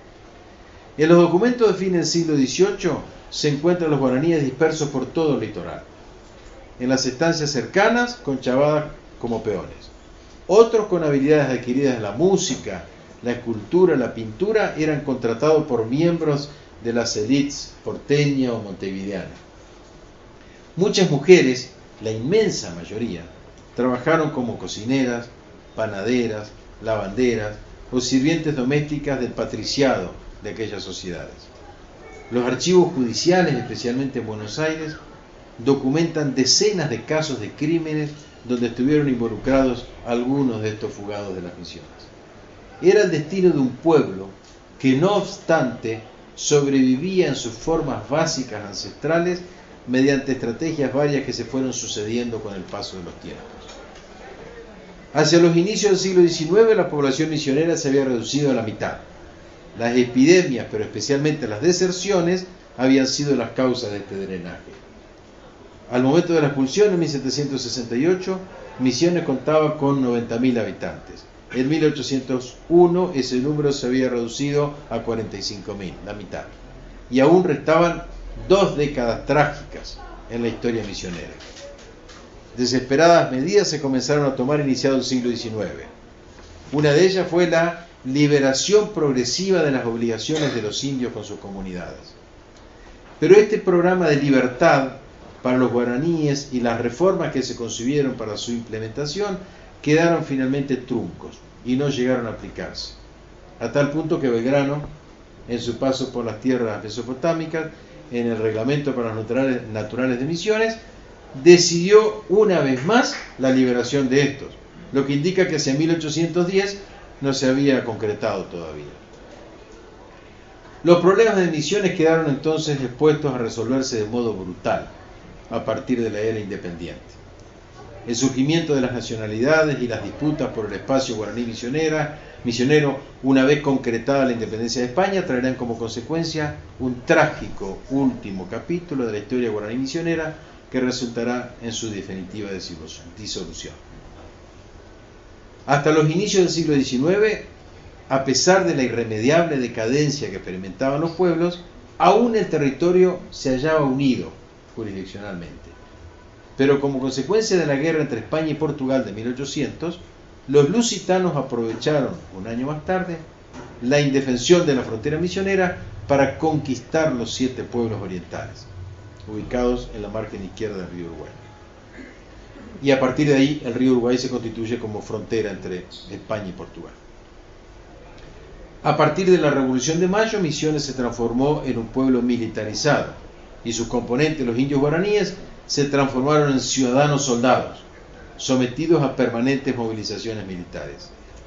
En los documentos de fin del siglo XVIII se encuentran los guaraníes dispersos por todo el litoral. En las estancias cercanas, conchavadas como peones. Otros con habilidades adquiridas en la música, la escultura, la pintura, eran contratados por miembros de las élites porteña o montevideana. Muchas mujeres, la inmensa mayoría, trabajaron como cocineras, panaderas, lavanderas o sirvientes domésticas del patriciado de aquellas sociedades. Los archivos judiciales, especialmente en Buenos Aires, documentan decenas de casos de crímenes donde estuvieron involucrados algunos de estos fugados de las misiones. Era el destino de un pueblo que, no obstante, sobrevivía en sus formas básicas ancestrales mediante estrategias varias que se fueron sucediendo con el paso de los tiempos. Hacia los inicios del siglo XIX, la población misionera se había reducido a la mitad. Las epidemias, pero especialmente las deserciones, habían sido las causas de este drenaje. Al momento de la expulsión, en 1768, Misiones contaba con 90.000 habitantes. En 1801 ese número se había reducido a 45.000, la mitad. Y aún restaban 2 décadas trágicas en la historia misionera. Desesperadas medidas se comenzaron a tomar iniciado el siglo XIX. Una de ellas fue la liberación progresiva de las obligaciones de los indios con sus comunidades. Pero este programa de libertad para los guaraníes y las reformas que se concibieron para su implementación quedaron finalmente truncos y no llegaron a aplicarse, a tal punto que Belgrano, en su paso por las tierras mesopotámicas, en el reglamento para los naturales de Misiones, decidió una vez más la liberación de estos, lo que indica que hacia 1810 no se había concretado todavía. Los problemas de Misiones quedaron entonces expuestos a resolverse de modo brutal a partir de la era independiente. El surgimiento de las nacionalidades y las disputas por el espacio guaraní misionero, una vez concretada la independencia de España, traerán como consecuencia un trágico último capítulo de la historia guaraní misionera que resultará en su definitiva disolución. Hasta los inicios del siglo XIX, a pesar de la irremediable decadencia que experimentaban los pueblos, aún el territorio se hallaba unido jurisdiccionalmente. Pero como consecuencia de la guerra entre España y Portugal de 1800, los lusitanos aprovecharon, un año más tarde, la indefensión de la frontera misionera para conquistar los 7 pueblos orientales, ubicados en la margen izquierda del río Uruguay. Y a partir de ahí, el río Uruguay se constituye como frontera entre España y Portugal. A partir de la Revolución de Mayo, Misiones se transformó en un pueblo militarizado, y sus componentes, los indios guaraníes, se transformaron en ciudadanos soldados, sometidos a permanentes movilizaciones militares.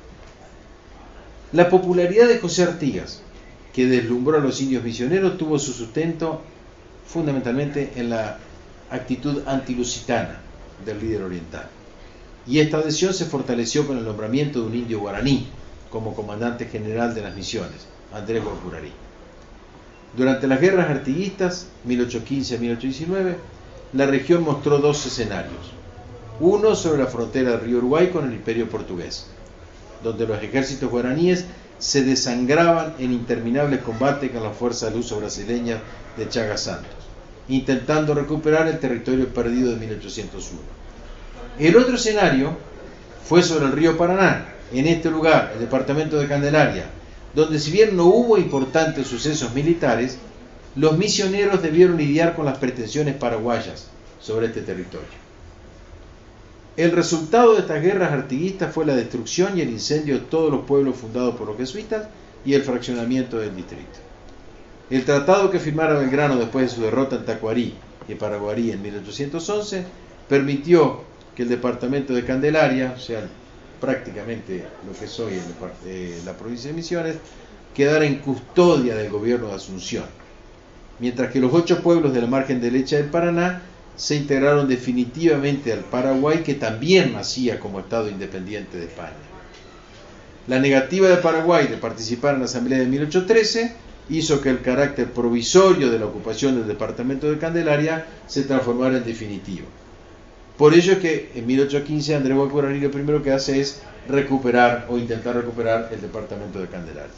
La popularidad de José Artigas, que deslumbró a los indios misioneros, tuvo su sustento fundamentalmente en la actitud antilusitana del líder oriental. Y esta adhesión se fortaleció con el nombramiento de un indio guaraní como comandante general de las misiones, Andrés Gorpurarí. Durante las guerras artiguistas, 1815 a 1819, la región mostró 2 escenarios. Uno sobre la frontera del río Uruguay con el Imperio portugués, donde los ejércitos guaraníes se desangraban en interminables combates con las fuerzas luso-brasileñas de Chagas Santos, intentando recuperar el territorio perdido de 1801. El otro escenario fue sobre el río Paraná, en este lugar, el departamento de Candelaria, donde si bien no hubo importantes sucesos militares, los misioneros debieron lidiar con las pretensiones paraguayas sobre este territorio. El resultado de estas guerras artiguistas fue la destrucción y el incendio de todos los pueblos fundados por los jesuitas y el fraccionamiento del distrito. El tratado que firmara Belgrano después de su derrota en Tacuarí y Paraguarí en 1811 permitió que el departamento de Candelaria, o sea, prácticamente lo que es hoy la provincia de Misiones, quedara en custodia del gobierno de Asunción, mientras que los 8 pueblos de la margen derecha del Paraná se integraron definitivamente al Paraguay, que también nacía como Estado independiente de España. La negativa de Paraguay de participar en la Asamblea de 1813 hizo que el carácter provisorio de la ocupación del departamento de Candelaria se transformara en definitivo. Por ello es que en 1815 Andrés Boca Guaraní lo primero que hace es recuperar o intentar recuperar el departamento de Candelaria.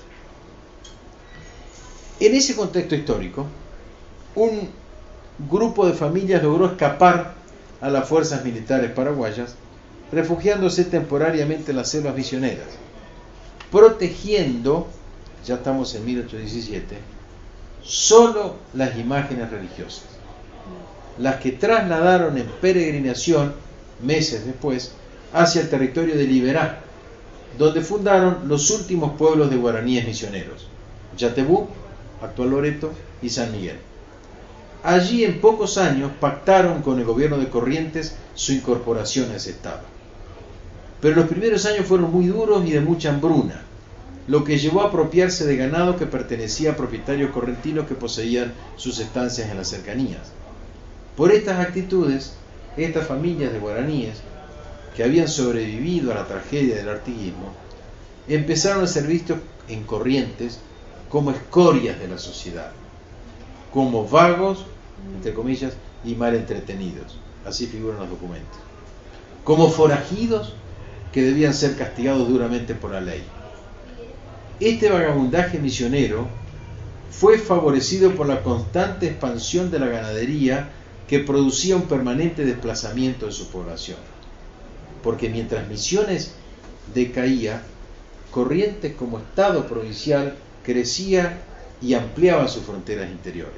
En ese contexto histórico, un grupo de familias logró escapar a las fuerzas militares paraguayas, refugiándose temporariamente en las selvas misioneras, protegiendo, ya estamos en 1817, solo las imágenes religiosas, las que trasladaron en peregrinación, meses después, hacia el territorio de Liberá, donde fundaron los últimos pueblos de guaraníes misioneros, Yatebú, actual Loreto, y San Miguel. Allí en pocos años pactaron con el gobierno de Corrientes su incorporación a ese estado. Pero los primeros años fueron muy duros y de mucha hambruna, lo que llevó a apropiarse de ganado que pertenecía a propietarios correntinos que poseían sus estancias en las cercanías. Por estas actitudes, estas familias de guaraníes, que habían sobrevivido a la tragedia del artiguismo, empezaron a ser vistos en Corrientes como escorias de la sociedad, como vagos, entre comillas, y mal entretenidos, así figuran los documentos, como forajidos que debían ser castigados duramente por la ley. Este vagabundaje misionero fue favorecido por la constante expansión de la ganadería, que producía un permanente desplazamiento de su población, porque mientras Misiones decaía, Corrientes como estado provincial crecía y ampliaba sus fronteras interiores.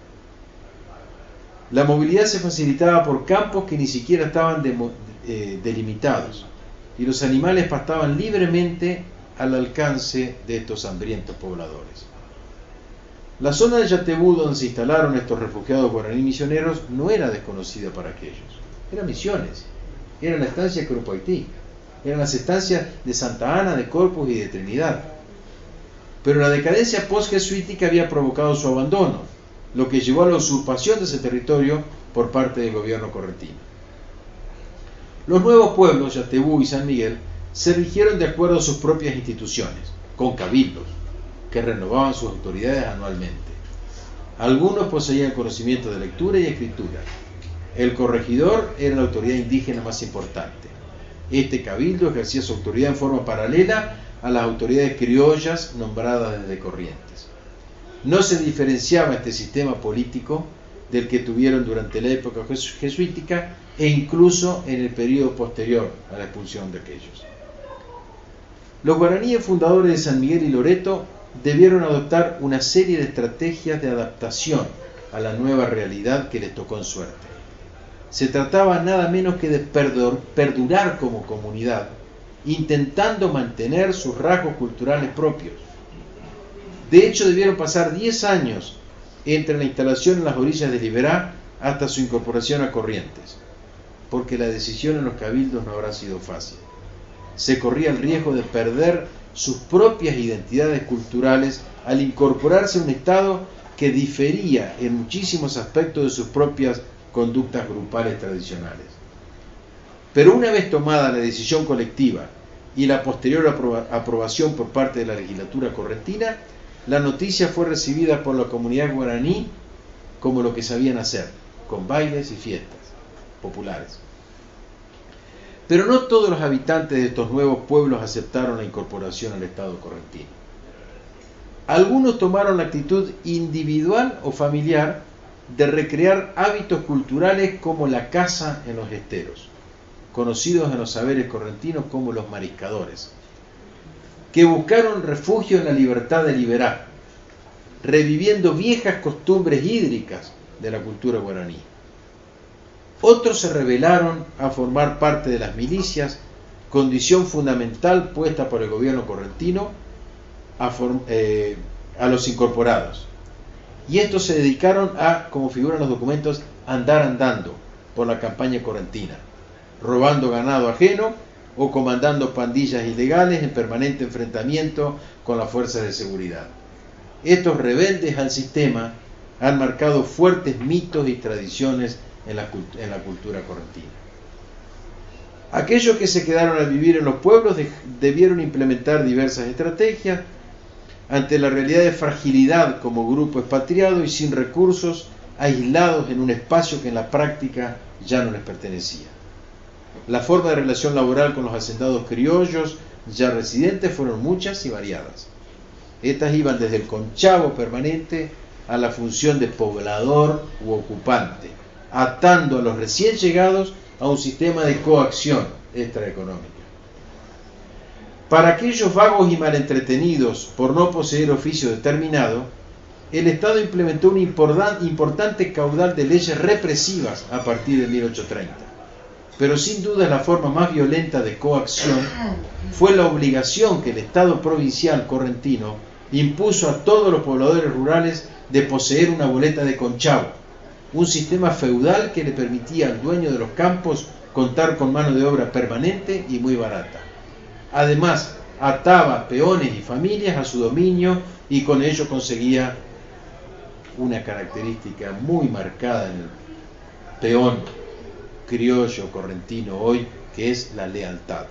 La movilidad se facilitaba por campos que ni siquiera estaban delimitados, y los animales pastaban libremente al alcance de estos hambrientos pobladores. La zona de Yatebú, donde se instalaron estos refugiados guaraní misioneros, no era desconocida para aquellos. Eran Misiones, era la estancia de Curupaití, eran las estancias de Santa Ana, de Corpus y de Trinidad. Pero la decadencia post-jesuítica había provocado su abandono, lo que llevó a la usurpación de ese territorio por parte del gobierno correntino. Los nuevos pueblos, Yatebú y San Miguel, se rigieron de acuerdo a sus propias instituciones, con cabildos, que renovaban sus autoridades anualmente. Algunos poseían conocimiento de lectura y escritura. El corregidor era la autoridad indígena más importante. Este cabildo ejercía su autoridad en forma paralela a las autoridades criollas nombradas desde Corrientes. No se diferenciaba este sistema político del que tuvieron durante la época jesuítica e incluso en el periodo posterior a la expulsión de aquellos. Los guaraníes fundadores de San Miguel y Loreto debieron adoptar una serie de estrategias de adaptación a la nueva realidad que les tocó en suerte. Se trataba nada menos que de perdurar como comunidad, intentando mantener sus rasgos culturales propios. De hecho, debieron pasar 10 años entre la instalación en las orillas de Liberá hasta su incorporación a Corrientes, porque la decisión en los cabildos no habrá sido fácil. Se corría el riesgo de perder sus propias identidades culturales al incorporarse a un Estado que difería en muchísimos aspectos de sus propias conductas grupales tradicionales. Pero una vez tomada la decisión colectiva y la posterior aprobación por parte de la legislatura correntina, la noticia fue recibida por la comunidad guaraní como lo que sabían hacer, con bailes y fiestas populares. Pero no todos los habitantes de estos nuevos pueblos aceptaron la incorporación al Estado correntino. Algunos tomaron la actitud individual o familiar de recrear hábitos culturales como la caza en los esteros, conocidos en los saberes correntinos como los mariscadores, que buscaron refugio en la libertad de Liberá, reviviendo viejas costumbres hídricas de la cultura guaraní. Otros se rebelaron a formar parte de las milicias, condición fundamental puesta por el gobierno correntino a los incorporados. Y estos se dedicaron a, como figuran los documentos, andar andando por la campaña correntina, robando ganado ajeno o comandando pandillas ilegales en permanente enfrentamiento con las fuerzas de seguridad. Estos rebeldes al sistema han marcado fuertes mitos y tradiciones en la cultura correntina. Aquellos que se quedaron a vivir en los pueblos debieron implementar diversas estrategias ante la realidad de fragilidad como grupo expatriado y sin recursos, aislados en un espacio que en la práctica ya no les pertenecía. La forma de relación laboral con los hacendados criollos ya residentes fueron muchas y variadas. Estas iban desde el conchavo permanente a la función de poblador u ocupante, atando a los recién llegados a un sistema de coacción extraeconómica. Para aquellos vagos y malentretenidos por no poseer oficio determinado, el Estado implementó un importante caudal de leyes represivas a partir de 1830. Pero sin duda la forma más violenta de coacción fue la obligación que el Estado provincial correntino impuso a todos los pobladores rurales de poseer una boleta de conchavo, un sistema feudal que le permitía al dueño de los campos contar con mano de obra permanente y muy barata. Además, ataba peones y familias a su dominio y con ello conseguía una característica muy marcada en el peón criollo correntino hoy, que es la lealtad.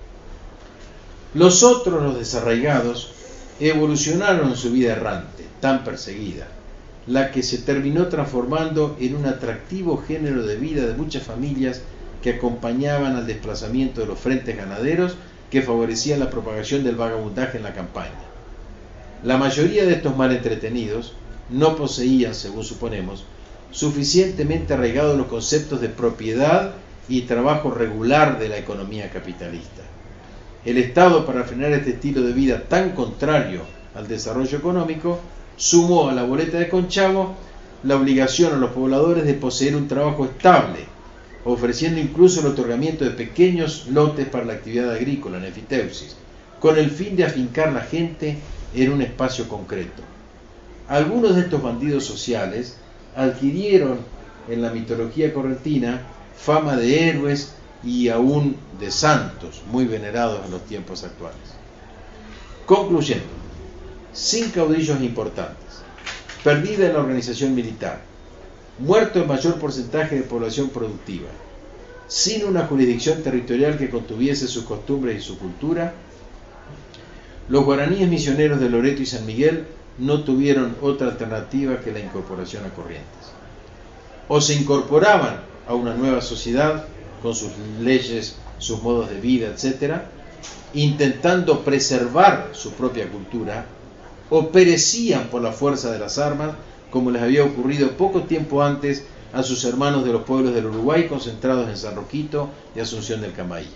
Los otros, los desarraigados, evolucionaron en su vida errante, tan perseguida, la que se terminó transformando en un atractivo género de vida de muchas familias que acompañaban al desplazamiento de los frentes ganaderos que favorecían la propagación del vagabundaje en la campaña. La mayoría de estos mal entretenidos no poseían, según suponemos, suficientemente arraigados los conceptos de propiedad y trabajo regular de la economía capitalista. El Estado, para frenar este estilo de vida tan contrario al desarrollo económico, sumó a la boleta de conchavo la obligación a los pobladores de poseer un trabajo estable, ofreciendo incluso el otorgamiento de pequeños lotes para la actividad agrícola, enfiteusis, con el fin de afincar la gente en un espacio concreto. Algunos de estos bandidos sociales adquirieron en la mitología correntina fama de héroes y aún de santos, muy venerados en los tiempos actuales. Concluyendo, sin caudillos importantes, perdida en la organización militar, muerto el mayor porcentaje de población productiva, sin una jurisdicción territorial que contuviese sus costumbres y su cultura, los guaraníes misioneros de Loreto y San Miguel no tuvieron otra alternativa que la incorporación a Corrientes. O se incorporaban a una nueva sociedad con sus leyes, sus modos de vida, etc., intentando preservar su propia cultura, o perecían por la fuerza de las armas, como les había ocurrido poco tiempo antes a sus hermanos de los pueblos del Uruguay concentrados en San Roquito y Asunción del Camaí.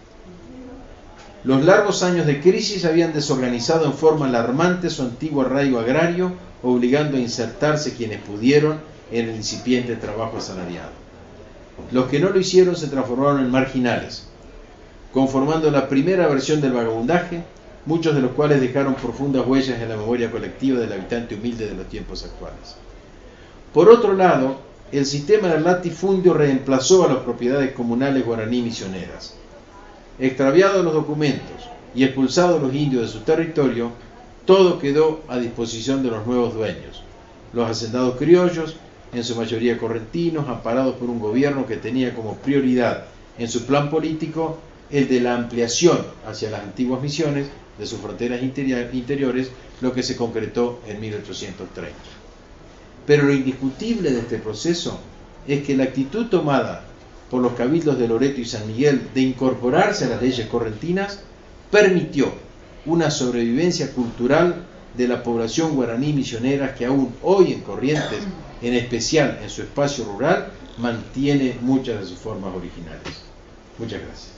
Los largos años de crisis habían desorganizado en forma alarmante su antiguo arraigo agrario, obligando a insertarse quienes pudieron en el incipiente trabajo asalariado. Los que no lo hicieron se transformaron en marginales, conformando la primera versión del vagabundaje, muchos de los cuales dejaron profundas huellas en la memoria colectiva del habitante humilde de los tiempos actuales. Por otro lado, el sistema del latifundio reemplazó a las propiedades comunales guaraní misioneras. Extraviados los documentos y expulsados los indios de su territorio, todo quedó a disposición de los nuevos dueños, los hacendados criollos, en su mayoría correntinos, amparados por un gobierno que tenía como prioridad en su plan político el de la ampliación hacia las antiguas misiones de sus fronteras interiores, lo que se concretó en 1830. Pero lo indiscutible de este proceso es que la actitud tomada por los cabildos de Loreto y San Miguel de incorporarse a las leyes correntinas permitió una sobrevivencia cultural de la población guaraní misionera que aún hoy en Corrientes, en especial en su espacio rural, mantiene muchas de sus formas originales. Muchas gracias.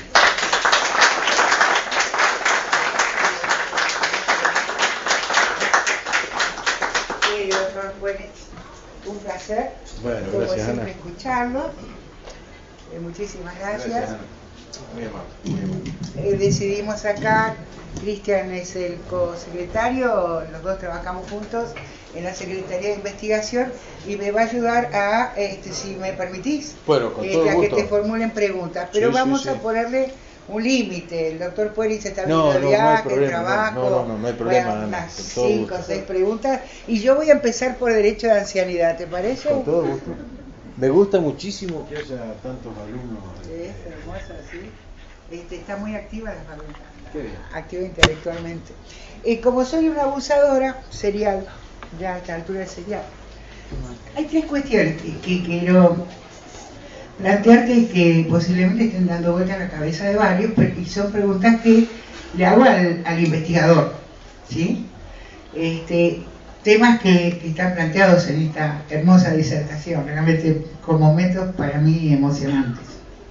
Doctor Juárez, un placer. Bueno, como gracias, siempre, Ana. Escucharlo. Muchísimas gracias. Gracias, Ana. Muy amable, muy amable. Decidimos acá, Cristian es el co-secretario, los dos trabajamos juntos en la Secretaría de Investigación y me va a ayudar a, si me permitís, Bueno, con todo a que gusto. te formulen preguntas, pero Sí, vamos sí. a ponerle un límite. El doctor Pueris está No, viendo no, viaje, no hay problema, trabajo, no hay problema, bueno, Ana, unas con todo 5 o gusto. 6 preguntas y yo voy a empezar por derecho de ancianidad, ¿te parece? Con todo gusto. Me gusta muchísimo que haya tantos alumnos. Es hermosa, sí. Está muy activa la facultad. Qué bien. Activa intelectualmente. Como soy una abusadora serial, ya a esta altura de serial, hay tres cuestiones que quiero plantearte y que posiblemente estén dando vuelta a la cabeza de varios, y son preguntas que le hago al investigador, ¿sí? Temas que están planteados en esta hermosa disertación, realmente con momentos para mí emocionantes.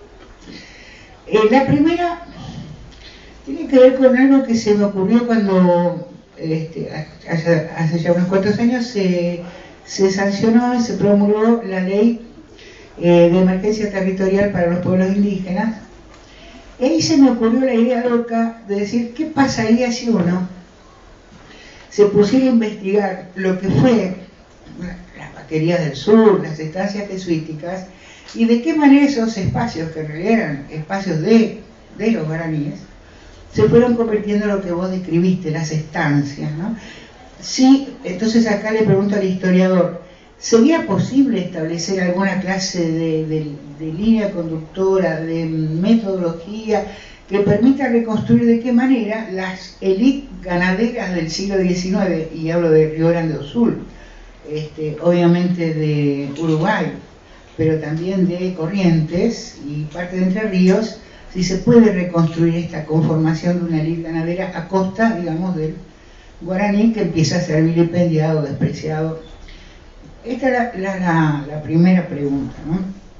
La primera tiene que ver con algo que se me ocurrió cuando hace ya unos cuantos años se sancionó y se promulgó la ley de emergencia territorial para los pueblos indígenas. Y ahí se me ocurrió la idea loca de decir, ¿qué pasaría si uno se pusiera a investigar lo que fue las vaquerías del sur, las estancias jesuíticas, y de qué manera esos espacios, que en realidad eran espacios de los guaraníes, se fueron convirtiendo en lo que vos describiste, las estancias, ¿no? Sí, entonces acá le pregunto al historiador, ¿sería posible establecer alguna clase de línea conductora, de metodología que permita reconstruir de qué manera las élites ganaderas del siglo XIX, y hablo de Río Grande do Sul, obviamente de Uruguay, pero también de Corrientes y parte de Entre Ríos, si se puede reconstruir esta conformación de una élite ganadera a costa, digamos, del guaraní, que empieza a ser vilipendiado, despreciado? Esta es la primera pregunta, ¿no?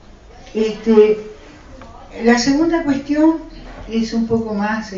La segunda cuestión es un poco más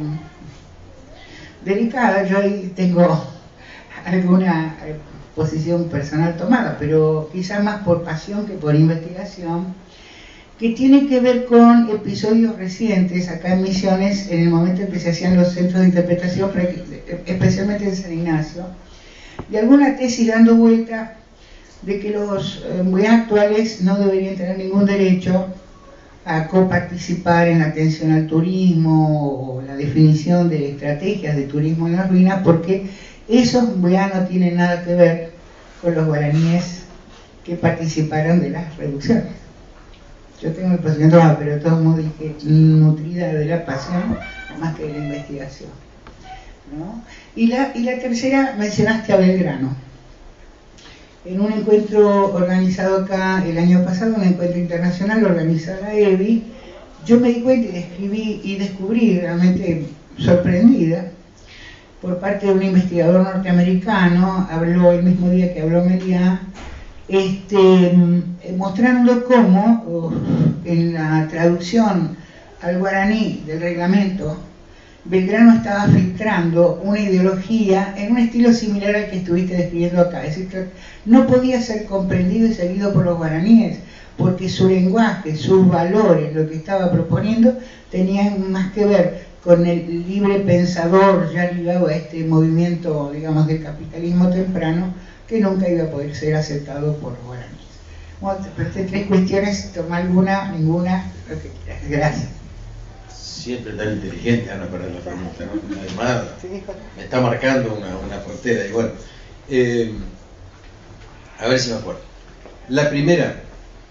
delicada. Yo ahí tengo alguna posición personal tomada, pero quizá más por pasión que por investigación, que tiene que ver con episodios recientes acá en Misiones, en el momento en que se hacían los centros de interpretación, especialmente en San Ignacio, y alguna tesis dando vuelta de que los mbuyanes actuales no deberían tener ningún derecho a coparticipar en la atención al turismo o la definición de estrategias de turismo en las ruinas, porque esos mbuyanes no tienen nada que ver con los guaraníes que participaron de las reducciones. Yo tengo el procedimiento más, pero de todos modos dije, nutrida de la pasión más que de la investigación, ¿no? Y la tercera, mencionaste a Belgrano. En un encuentro organizado acá el año pasado, un encuentro internacional organizado a EBI, yo me di cuenta y descubrí realmente sorprendida por parte de un investigador norteamericano, habló el mismo día que habló Meliá, mostrando cómo en la traducción al guaraní del reglamento, Belgrano estaba filtrando una ideología en un estilo similar al que estuviste describiendo acá. Es decir, que no podía ser comprendido y seguido por los guaraníes, porque su lenguaje, sus valores, lo que estaba proponiendo, tenían más que ver con el libre pensador ya ligado a este movimiento, digamos, del capitalismo temprano, que nunca iba a poder ser aceptado por los guaraníes. Bueno, te presté tres cuestiones, toma alguna, ninguna, lo que quieras. Gracias. Siempre tan inteligente, Ana, para la pregunta, ¿no? Además, me está marcando una frontera. Y bueno, a ver si me acuerdo. La primera,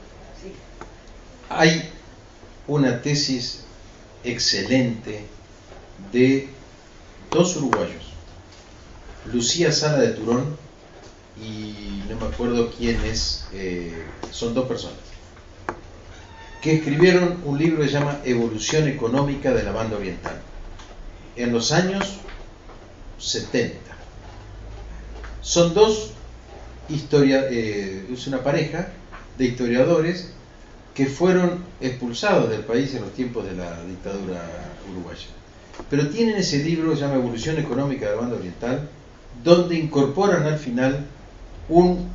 hay una tesis excelente de dos uruguayos, Lucía Sala de Turón y no me acuerdo quién es, son dos personas, que escribieron un libro que se llama Evolución Económica de la Banda Oriental, en los años 70. Son dos es una pareja de historiadores que fueron expulsados del país en los tiempos de la dictadura uruguaya. Pero tienen ese libro que se llama Evolución Económica de la Banda Oriental, donde incorporan al final un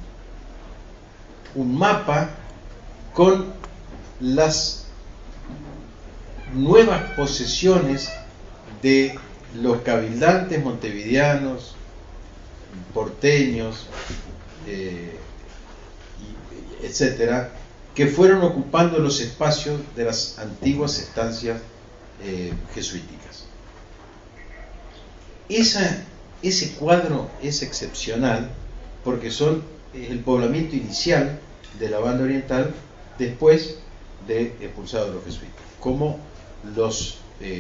mapa con las nuevas posesiones de los cabildantes montevideanos, porteños, etcétera, que fueron ocupando los espacios de las antiguas estancias jesuíticas. Ese cuadro es excepcional porque es el poblamiento inicial de la banda oriental después de expulsados los jesuitas, como los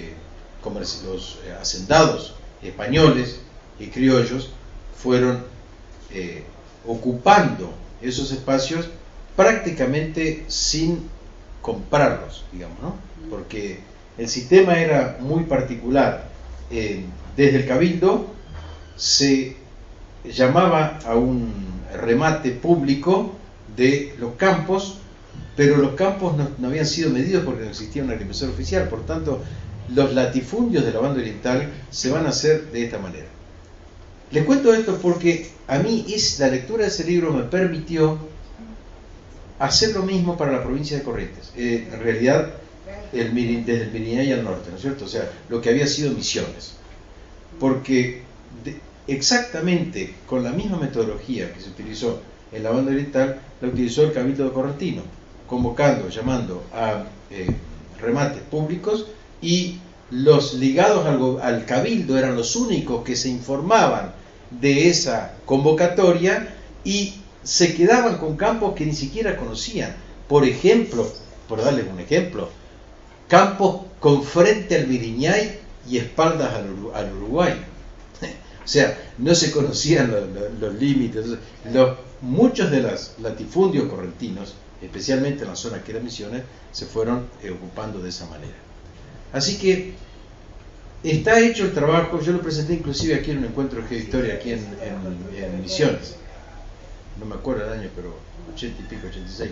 hacendados españoles y criollos fueron ocupando esos espacios prácticamente sin comprarlos, digamos, ¿no? Porque el sistema era muy particular. Desde el cabildo se llamaba a un remate público de los campos, pero los campos no habían sido medidos porque no existía un agrimensor oficial. Por tanto, los latifundios de la banda oriental se van a hacer de esta manera. Les cuento esto porque a mí la lectura de ese libro me permitió hacer lo mismo para la provincia de Corrientes. En realidad, desde el Miriñay al norte, ¿no es cierto? O sea, lo que había sido Misiones. Porque exactamente con la misma metodología que se utilizó en la banda oriental, la utilizó el Cabildo correntino, convocando, llamando a remates públicos, y los ligados al Cabildo eran los únicos que se informaban de esa convocatoria y se quedaban con campos que ni siquiera conocían. Por ejemplo, por darles un ejemplo, campos con frente al Miriñay y espaldas al Uruguay. O sea, no se conocían los límites. Muchos de los latifundios correntinos, especialmente en la zona que era Misiones, se fueron ocupando de esa manera. Así que está hecho el trabajo. Yo lo presenté inclusive aquí en un encuentro de historia aquí en Misiones. No me acuerdo el año, pero 80 y pico, 86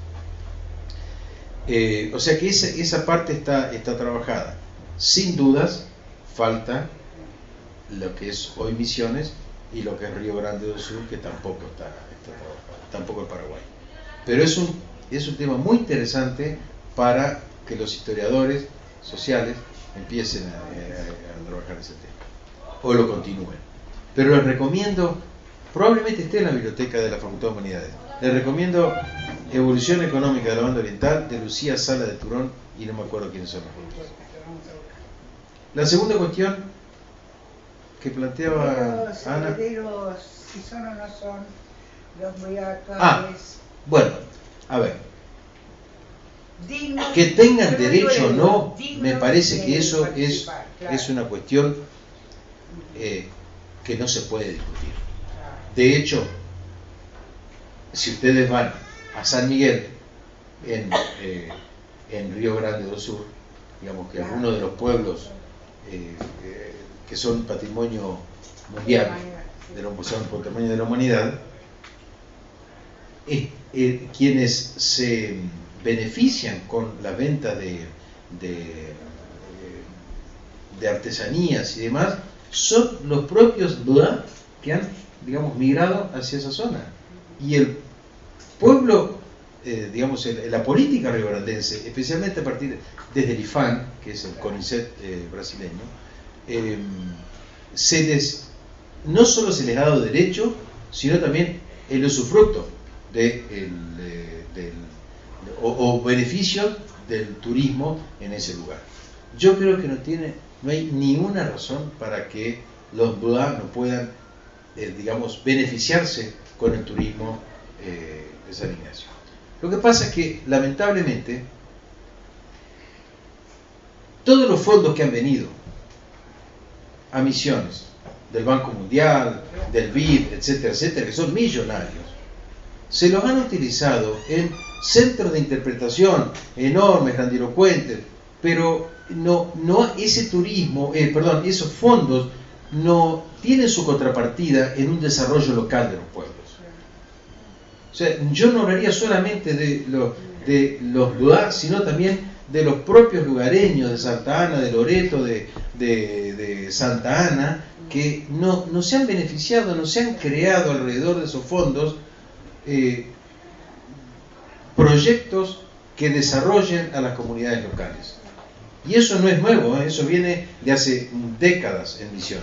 creo. O sea que esa parte está trabajada. Sin dudas, falta lo que es hoy Misiones y lo que es Río Grande do Sul, que tampoco está trabajado, tampoco el Paraguay. Pero es un tema muy interesante para que los historiadores sociales empiecen a trabajar ese tema, o lo continúen. Pero les recomiendo, probablemente esté en la biblioteca de la Facultad de Humanidades, les recomiendo Evolución Económica de la Banda Oriental, de Lucía Sala de Turón, y no me acuerdo quiénes son los autores. La segunda cuestión que planteaba Ana. Si son o no son los muy actuales. Bueno, a ver. Que tengan derecho o no, me parece que eso es una cuestión que no se puede discutir. De hecho, si ustedes van a San Miguel, en Río Grande do Sul, digamos que algunos de los pueblos que son patrimonio mundial, son patrimonio de la humanidad, quienes se benefician con la venta de artesanías y demás son los propios Dua que han, digamos, migrado hacia esa zona. Y el pueblo, digamos, la política riograndense, especialmente desde el IFAN, que es el CONICET brasileño, no solo se les ha dado derecho, sino también el usufructo o beneficios del turismo en ese lugar. Yo creo que no hay ninguna razón para que los Dua no puedan, digamos, beneficiarse con el turismo de San Ignacio. Lo que pasa es que, lamentablemente, todos los fondos que han venido a Misiones, del Banco Mundial, del BID, etcétera, etcétera, que son millonarios, se los han utilizado en centros de interpretación enormes, grandilocuentes, pero ese turismo, esos fondos no tienen su contrapartida en un desarrollo local de los pueblos. O sea, yo no hablaría solamente de los Dua, sino también de los propios lugareños de Santa Ana, de Loreto, de Santa Ana, que no se han beneficiado, no se han creado alrededor de esos fondos proyectos que desarrollen a las comunidades locales. Y eso no es nuevo, eso viene de hace décadas en Misiones.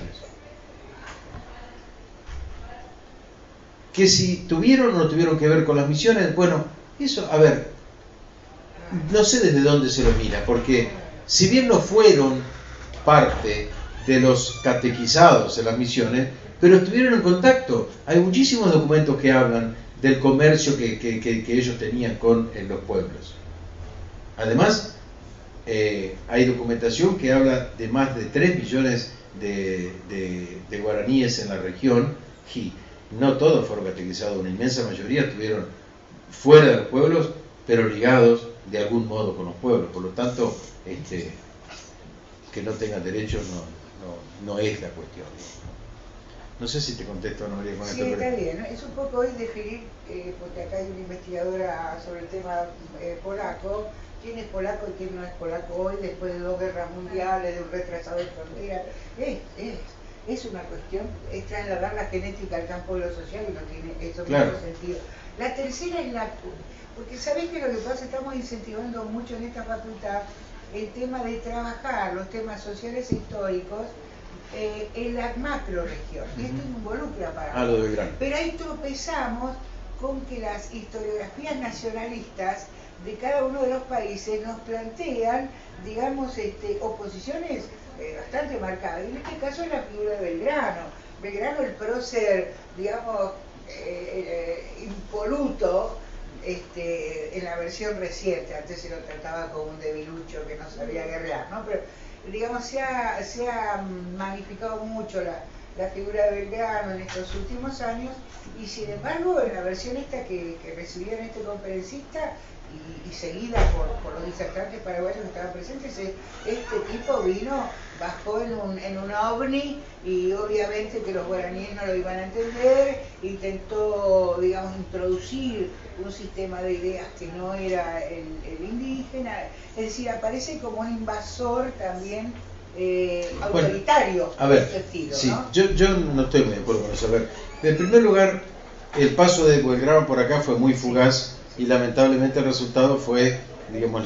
Que si tuvieron o no tuvieron que ver con las misiones, bueno, eso, a ver, no sé desde dónde se lo mira, porque si bien no fueron parte de los catequizados en las misiones, pero estuvieron en contacto. Hay muchísimos documentos que hablan del comercio que ellos tenían con los pueblos. Además, hay documentación que habla de más de 3 millones de guaraníes en la región, y no todos fueron catequizados, una inmensa mayoría estuvieron fuera de los pueblos, pero ligados de algún modo con los pueblos. Por lo tanto, que no tengan derechos no es la cuestión. No sé si te contesto, Ana María, con sí, esto. Sí, está bien. Es un poco hoy definir, porque acá hay una investigadora sobre el tema polaco, quién es polaco y quién no es polaco hoy, después de 2 guerras mundiales, de un retrasado de frontera. Es una cuestión, es trasladar la genética al campo de lo social y no tiene eso Claro. mucho sentido. La tercera es porque sabés que lo que pasa, estamos incentivando mucho en esta facultad el tema de trabajar los temas sociales e históricos en la macro región. Y esto involucra para lo de Belgrano. Pero ahí tropezamos con que las historiografías nacionalistas de cada uno de los países nos plantean, digamos, oposiciones bastante marcadas. Y en este caso es la figura de Belgrano. Belgrano, el prócer, digamos, impoluto, en la versión reciente. Antes se lo trataba como un debilucho que no sabía guerrear, ¿no? Pero digamos, se ha magnificado mucho la figura de Belgrano en estos últimos años, y sin embargo en la versión esta que recibieron este conferencista y seguida por los disertantes paraguayos que estaban presentes, este tipo bajó en un ovni, y obviamente que los guaraníes no lo iban a entender, intentó, digamos, introducir un sistema de ideas que no era el indígena, es decir, aparece como un invasor también autoritario, bueno, a ver, de este estilo, sí, ¿no? yo no estoy muy de acuerdo con eso. A ver, en primer lugar, el paso de Belgrano por acá fue muy fugaz, y lamentablemente el resultado fue, digamos,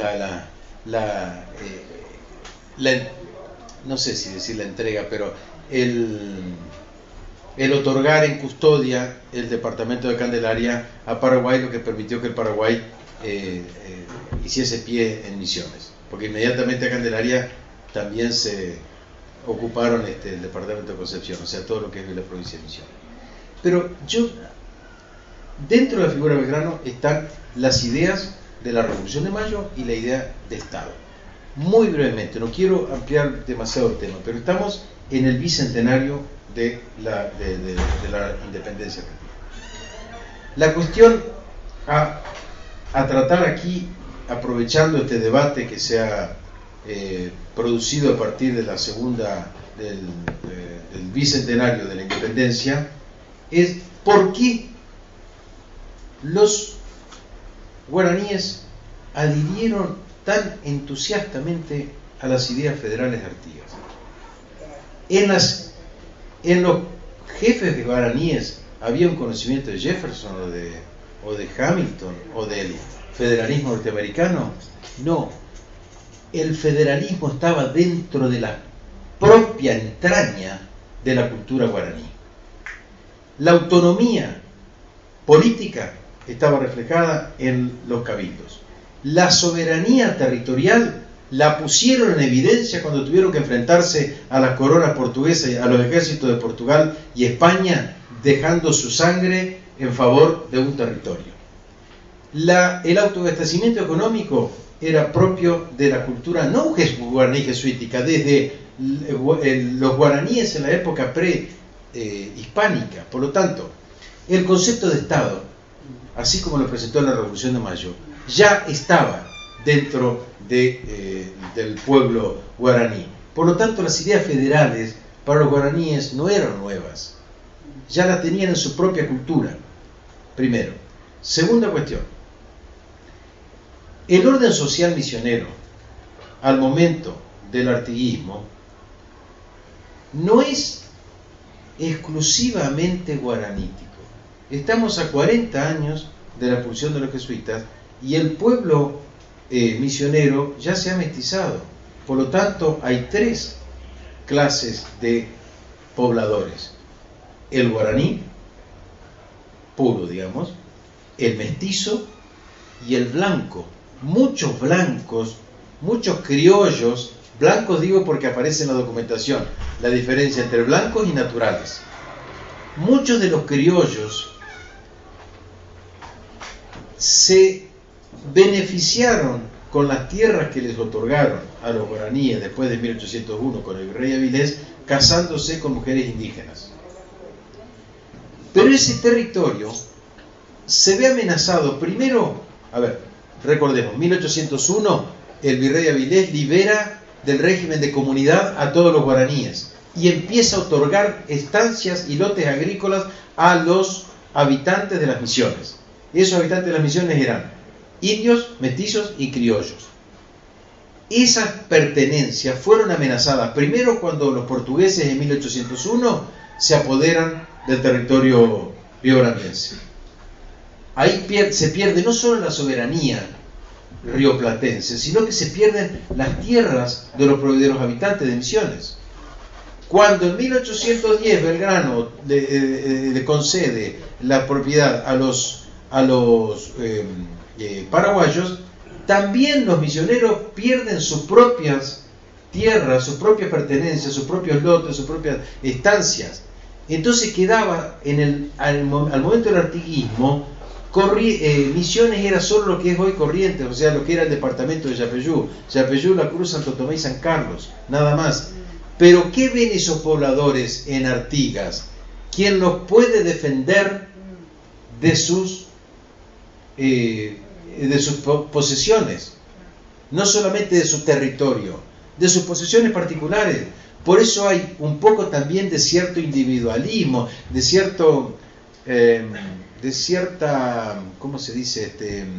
no sé si decir la entrega, pero el otorgar en custodia el departamento de Candelaria a Paraguay, lo que permitió que el Paraguay hiciese pie en Misiones, porque inmediatamente a Candelaria también se ocuparon el departamento de Concepción, o sea, todo lo que es la provincia de Misiones. Pero dentro de la figura de Belgrano están las ideas de la Revolución de Mayo y la idea de Estado. Muy brevemente, no quiero ampliar demasiado el tema, pero estamos en el bicentenario de la independencia argentina. La cuestión a tratar aquí, aprovechando este debate que se ha producido a partir de la segunda del bicentenario de la independencia, es por qué los guaraníes adhirieron tan entusiastamente a las ideas federales de Artigas. En los jefes de guaraníes había un conocimiento de Jefferson o de Hamilton o del federalismo norteamericano. No, el federalismo estaba dentro de la propia entraña de la cultura guaraní. La autonomía política estaba reflejada en los cabildos. La soberanía territorial la pusieron en evidencia cuando tuvieron que enfrentarse a la corona portuguesa, a los ejércitos de Portugal y España, dejando su sangre en favor de un territorio. El autoabastecimiento económico era propio de la cultura no guaraní jesuítica, desde los guaraníes en la época prehispánica. Por lo tanto, el concepto de Estado, así como lo presentó la Revolución de Mayo, ya estaba dentro del pueblo guaraní. Por lo tanto, las ideas federales para los guaraníes no eran nuevas, ya las tenían en su propia cultura, primero. Segunda cuestión, el orden social misionero al momento del artiguismo no es exclusivamente guaranítico. Estamos a 40 años de la expulsión de los jesuitas y el pueblo misionero ya se ha mestizado. Por lo tanto, hay 3 clases de pobladores: el guaraní puro, digamos, el mestizo y el blanco. Muchos blancos, muchos criollos, blancos digo porque aparece en la documentación la diferencia entre blancos y naturales. Muchos de los criollos se beneficiaron con las tierras que les otorgaron a los guaraníes después de 1801 con el virrey Avilés, casándose con mujeres indígenas. Pero ese territorio se ve amenazado primero, recordemos, 1801 el virrey Avilés libera del régimen de comunidad a todos los guaraníes y empieza a otorgar estancias y lotes agrícolas a los habitantes de las misiones. Esos habitantes de las misiones eran indios, mestizos y criollos. Esas pertenencias fueron amenazadas primero cuando los portugueses en 1801 se apoderan del territorio riograndense. Ahí se pierde no solo la soberanía rioplatense, sino que se pierden las tierras de los habitantes de Misiones. Cuando en 1810 Belgrano le concede la propiedad a los paraguayos, también los misioneros pierden sus propias tierras, sus propias pertenencias, sus propios lotes, sus propias estancias. Entonces quedaba al momento del artiguismo, Misiones era solo lo que es hoy Corrientes, o sea, lo que era el departamento de Yapeyú. Yapeyú, La Cruz, Santo Tomé y San Carlos, nada más. Pero ¿qué ven esos pobladores en Artigas? ¿Quién los puede defender de sus posesiones? No solamente de su territorio, de sus posesiones particulares. Por eso hay un poco también de cierto individualismo, de cierta, ¿cómo se dice?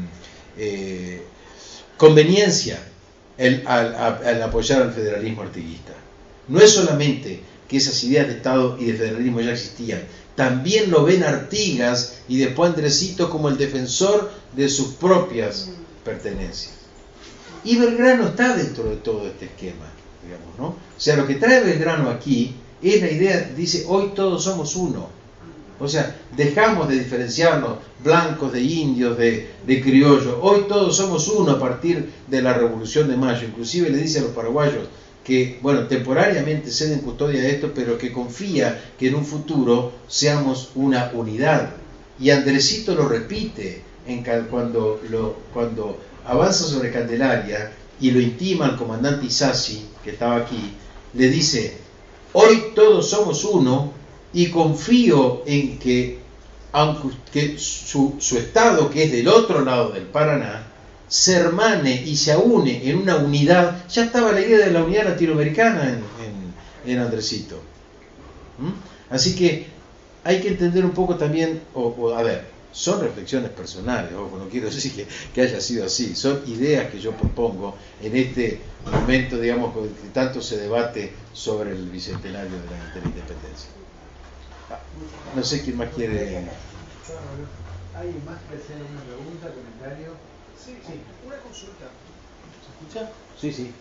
Conveniencia al apoyar al federalismo artiguista. No es solamente que esas ideas de Estado y de federalismo ya existían, también lo ven Artigas y después Andresito como el defensor de sus propias pertenencias. Y Belgrano está dentro de todo este esquema, digamos, ¿no? O sea, lo que trae Belgrano aquí es la idea, dice, hoy todos somos uno. O sea, dejamos de diferenciarnos blancos de indios, de criollos. Hoy todos somos uno a partir de la Revolución de Mayo. Inclusive le dice a los paraguayos que, bueno, temporariamente ceden custodia de esto, pero que confía que en un futuro seamos una unidad. Y Andresito lo repite cuando avanza sobre Candelaria y lo intima al comandante Isasi, que estaba aquí, le dice, hoy todos somos uno y confío en que, aunque su estado, que es del otro lado del Paraná, se hermane y se aúne en una unidad. Ya estaba la idea de la unidad latinoamericana en Andresito. Así que hay que entender un poco también, son reflexiones personales, no quiero decir que haya sido así, son ideas que yo propongo en este momento, digamos, que tanto se debate sobre el bicentenario de la independencia. No sé quién más quiere. ¿Hay más que hacer una pregunta, comentario? Sí, una consulta. ¿Se escucha? Sí.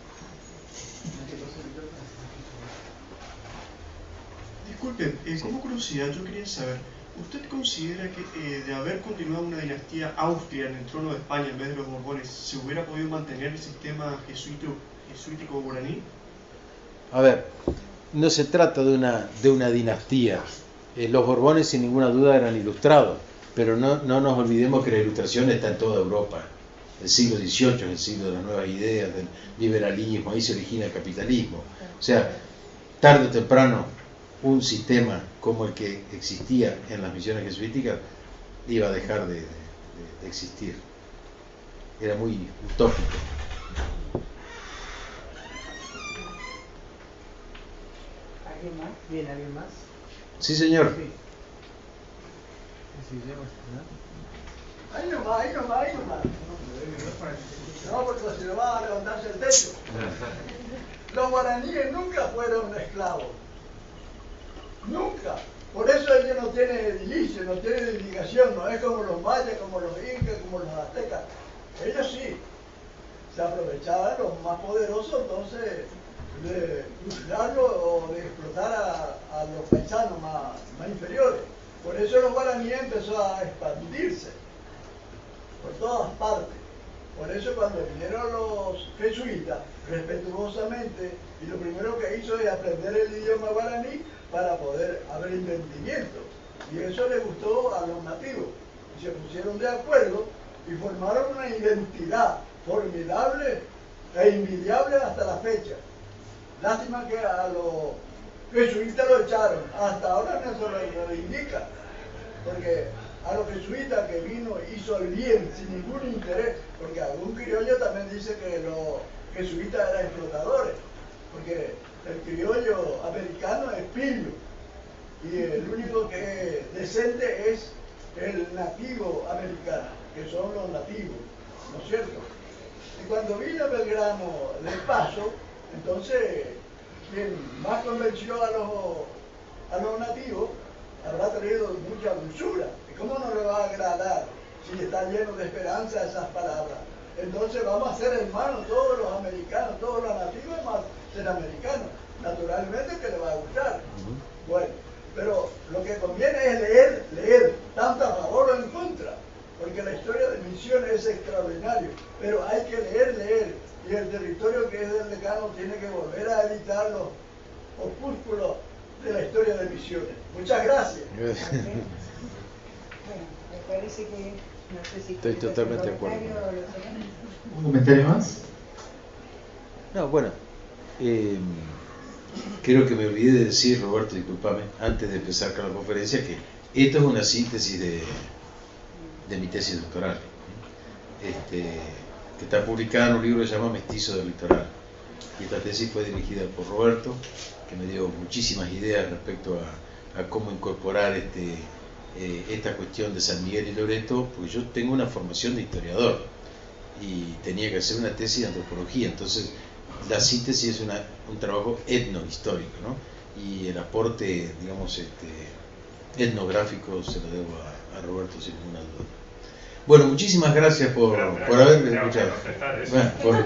Disculpe, como curiosidad, yo quería saber, ¿usted considera que de haber continuado una dinastía austria en el trono de España en vez de los Borbones, se hubiera podido mantener el sistema jesuítico guaraní? A ver, no se trata de una dinastía. Los Borbones sin ninguna duda eran ilustrados, pero no nos olvidemos que la ilustración está en toda Europa. El siglo XVIII es el siglo de las nuevas ideas, del liberalismo, ahí se origina el capitalismo. O sea, tarde o temprano, un sistema como el que existía en las misiones jesuíticas iba a dejar de existir. Era muy utópico. ¿Alguien más? Bien, ¿alguien más? Sí, señor. Sí. Ahí nomás. No, porque se le va a levantarse el techo. Los guaraníes nunca fueron esclavos. Nunca. Por eso ellos no tienen edilicio, no tienen dedicación, no es como los mayas, como los incas, como los aztecas. Ellos sí. Se aprovechaban los más poderosos, entonces, de juzgarlo o de explotar a los paisanos más inferiores. Por eso los guaraníes empezó a expandirse por todas partes. Por eso cuando vinieron los jesuitas, respetuosamente, y lo primero que hizo es aprender el idioma guaraní para poder haber entendimiento. Y eso le gustó a los nativos. Y se pusieron de acuerdo y formaron una identidad formidable e invidiable hasta la fecha. Lástima que a los jesuitas lo echaron, hasta ahora no se lo indica, porque a los jesuitas que vino hizo el bien sin ningún interés, porque algún criollo también dice que los jesuitas eran explotadores, porque el criollo americano es pillo y el único que es decente es el nativo americano, que son los nativos, ¿no es cierto? Y cuando vino Belgrano de paso, entonces quien más convenció a los nativos habrá traído mucha dulzura. ¿Y cómo no le va a agradar si está lleno de esperanza esas palabras? Entonces vamos a ser hermanos todos los americanos, todos los nativos vamos a ser americanos. Naturalmente que le va a gustar. Bueno, pero lo que conviene es leer, tanto a favor o en contra, porque la historia de Misiones es extraordinaria, pero hay que leer, y el territorio que es del decano tiene que volver a editar los opúsculos de la historia de Misiones. Muchas gracias. Bueno, me parece que, no sé si estoy totalmente de acuerdo. ¿Un comentario más? No, bueno, creo que me olvidé de decir, Roberto, discúlpame, antes de empezar con la conferencia, que esto es una síntesis de mi tesis doctoral, que está publicada en un libro que se llama Mestizo del Litoral. Y esta tesis fue dirigida por Roberto, que me dio muchísimas ideas respecto a cómo incorporar esta cuestión de San Miguel y Loreto, porque yo tengo una formación de historiador y tenía que hacer una tesis de antropología, entonces la síntesis es un trabajo etnohistórico, ¿no? Y el aporte, digamos, etnográfico se lo debo a Roberto sin ninguna duda. Bueno, muchísimas gracias por haberme escuchado. Bueno,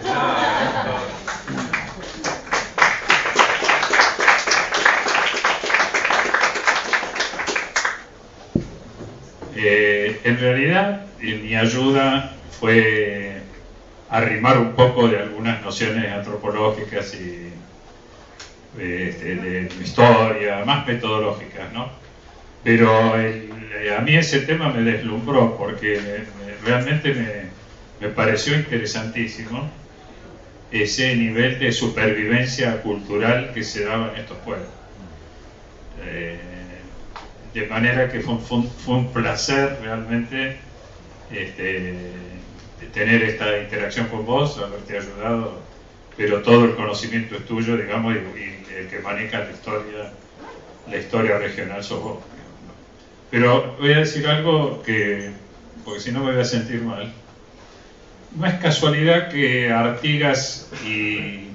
en realidad, mi ayuda fue arrimar un poco de algunas nociones antropológicas y de historia, más metodológicas, ¿no? Pero a mí ese tema me deslumbró porque realmente me pareció interesantísimo ese nivel de supervivencia cultural que se daba en estos pueblos. De manera que fue un placer realmente tener esta interacción con vos, haberte ayudado, pero todo el conocimiento es tuyo, digamos, y el que maneja la historia regional sos vos. Pero voy a decir algo porque si no me voy a sentir mal. No es casualidad que Artigas y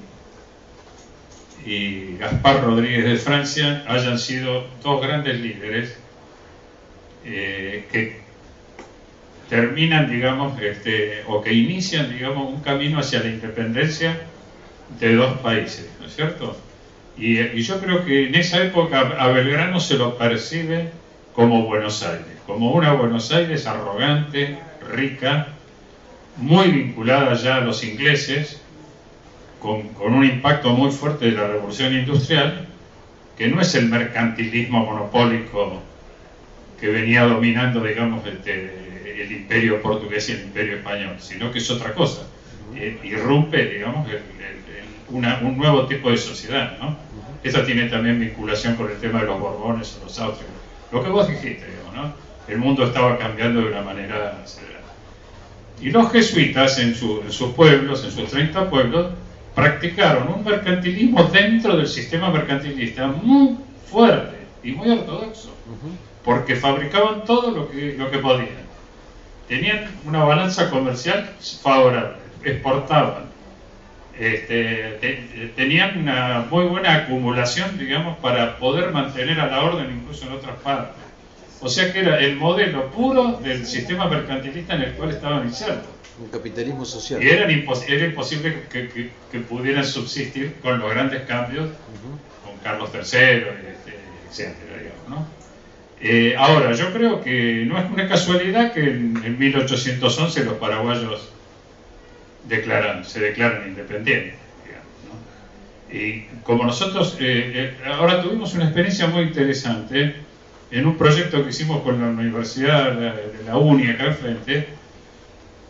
Gaspar Rodríguez de Francia hayan sido dos grandes líderes que terminan, digamos, o que inician, digamos, un camino hacia la independencia de dos países, ¿no es cierto? Y yo creo que en esa época a Belgrano se lo percibe como Buenos Aires, como una Buenos Aires arrogante, rica, muy vinculada ya a los ingleses, con un impacto muy fuerte de la revolución industrial, que no es el mercantilismo monopólico que venía dominando, digamos, el imperio portugués y el imperio español, sino que es otra cosa. Irrumpe, digamos, un nuevo tipo de sociedad, ¿no? Esa tiene también vinculación con el tema de los Borbones o los Austrias. Lo que vos dijiste, digamos, ¿no? El mundo estaba cambiando de una manera acelerada. Y los jesuitas en sus pueblos, en sus 30 pueblos, practicaron un mercantilismo dentro del sistema mercantilista muy fuerte y muy ortodoxo, porque fabricaban todo lo que podían. Tenían una balanza comercial favorable, exportaban, tenían una muy buena acumulación, digamos, para poder mantener a la orden incluso en otras partes. O sea que era el modelo puro del sistema mercantilista en el cual estaban insertos. Un capitalismo social. Y era imposible que pudieran subsistir con los grandes cambios, con Carlos III, etcétera, digamos, ¿no? Ahora, yo creo que no es una casualidad que en 1811 los paraguayos se declaran independientes, digamos, ¿no? Y como nosotros ahora tuvimos una experiencia muy interesante en un proyecto que hicimos con la Universidad de la UNI acá al frente,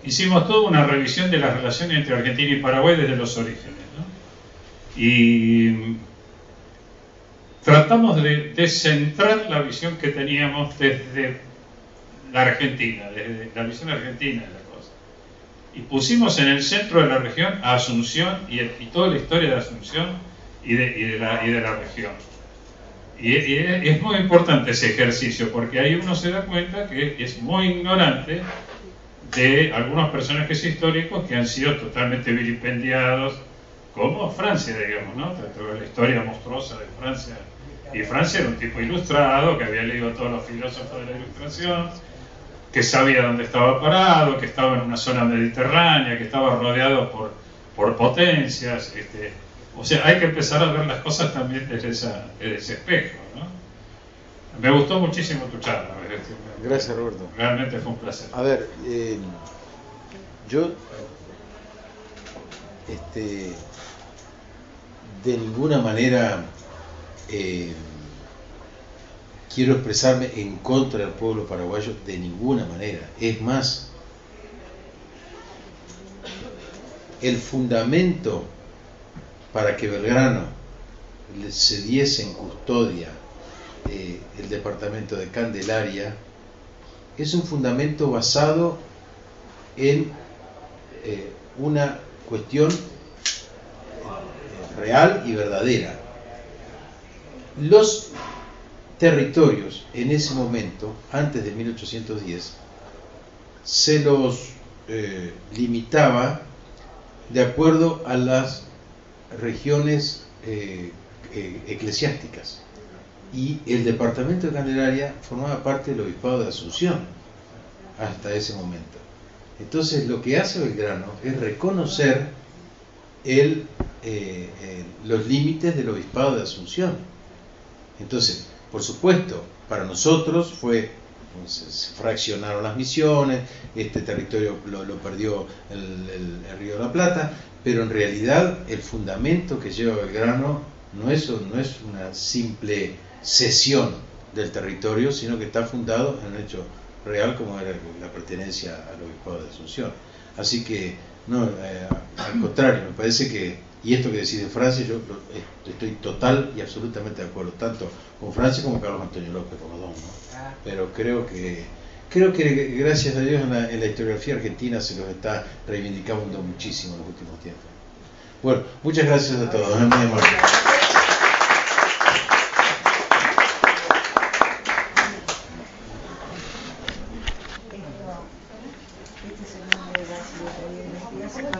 hicimos toda una revisión de las relaciones entre Argentina y Paraguay desde los orígenes, ¿no? Y tratamos de centrar la visión que teníamos desde la Argentina, desde la visión argentina de la cosa. Y pusimos en el centro de la región a Asunción y toda la historia de Asunción y de la región. Y es muy importante ese ejercicio, porque ahí uno se da cuenta que es muy ignorante de algunos personajes históricos que han sido totalmente vilipendiados, como Francia, digamos, ¿no? Toda la historia monstruosa de Francia. Y Francia era un tipo ilustrado, que había leído a todos los filósofos de la Ilustración, que sabía dónde estaba parado, que estaba en una zona mediterránea, que estaba rodeado por potencias. O sea, hay que empezar a ver las cosas también desde ese espejo, ¿no? Me gustó muchísimo tu charla. Gracias, Roberto. Realmente fue un placer. A ver, yo de ninguna manera quiero expresarme en contra del pueblo paraguayo, de ninguna manera. Es más, el fundamento para que Belgrano le cediese en custodia el departamento de Candelaria es un fundamento basado en una cuestión real y verdadera. Los territorios en ese momento, antes de 1810, se los limitaba de acuerdo a las regiones eclesiásticas, y el departamento de Candelaria formaba parte del obispado de Asunción hasta ese momento. Entonces lo que hace Belgrano es reconocer los límites del obispado de Asunción. Entonces, por supuesto, para nosotros se fraccionaron las misiones, este territorio lo perdió el Río de la Plata, pero en realidad el fundamento que lleva Belgrano no es una simple cesión del territorio, sino que está fundado en un hecho real como era la pertenencia al obispado de Asunción. Así que, no, al contrario, me parece que, y esto que decís de Francia, yo estoy total y absolutamente de acuerdo, tanto con Francia como con Carlos Antonio López, con los dos, ¿no? Pero creo que gracias a Dios en la historiografía argentina se los está reivindicando muchísimo en los últimos tiempos. Bueno, muchas gracias a todos, muy amable.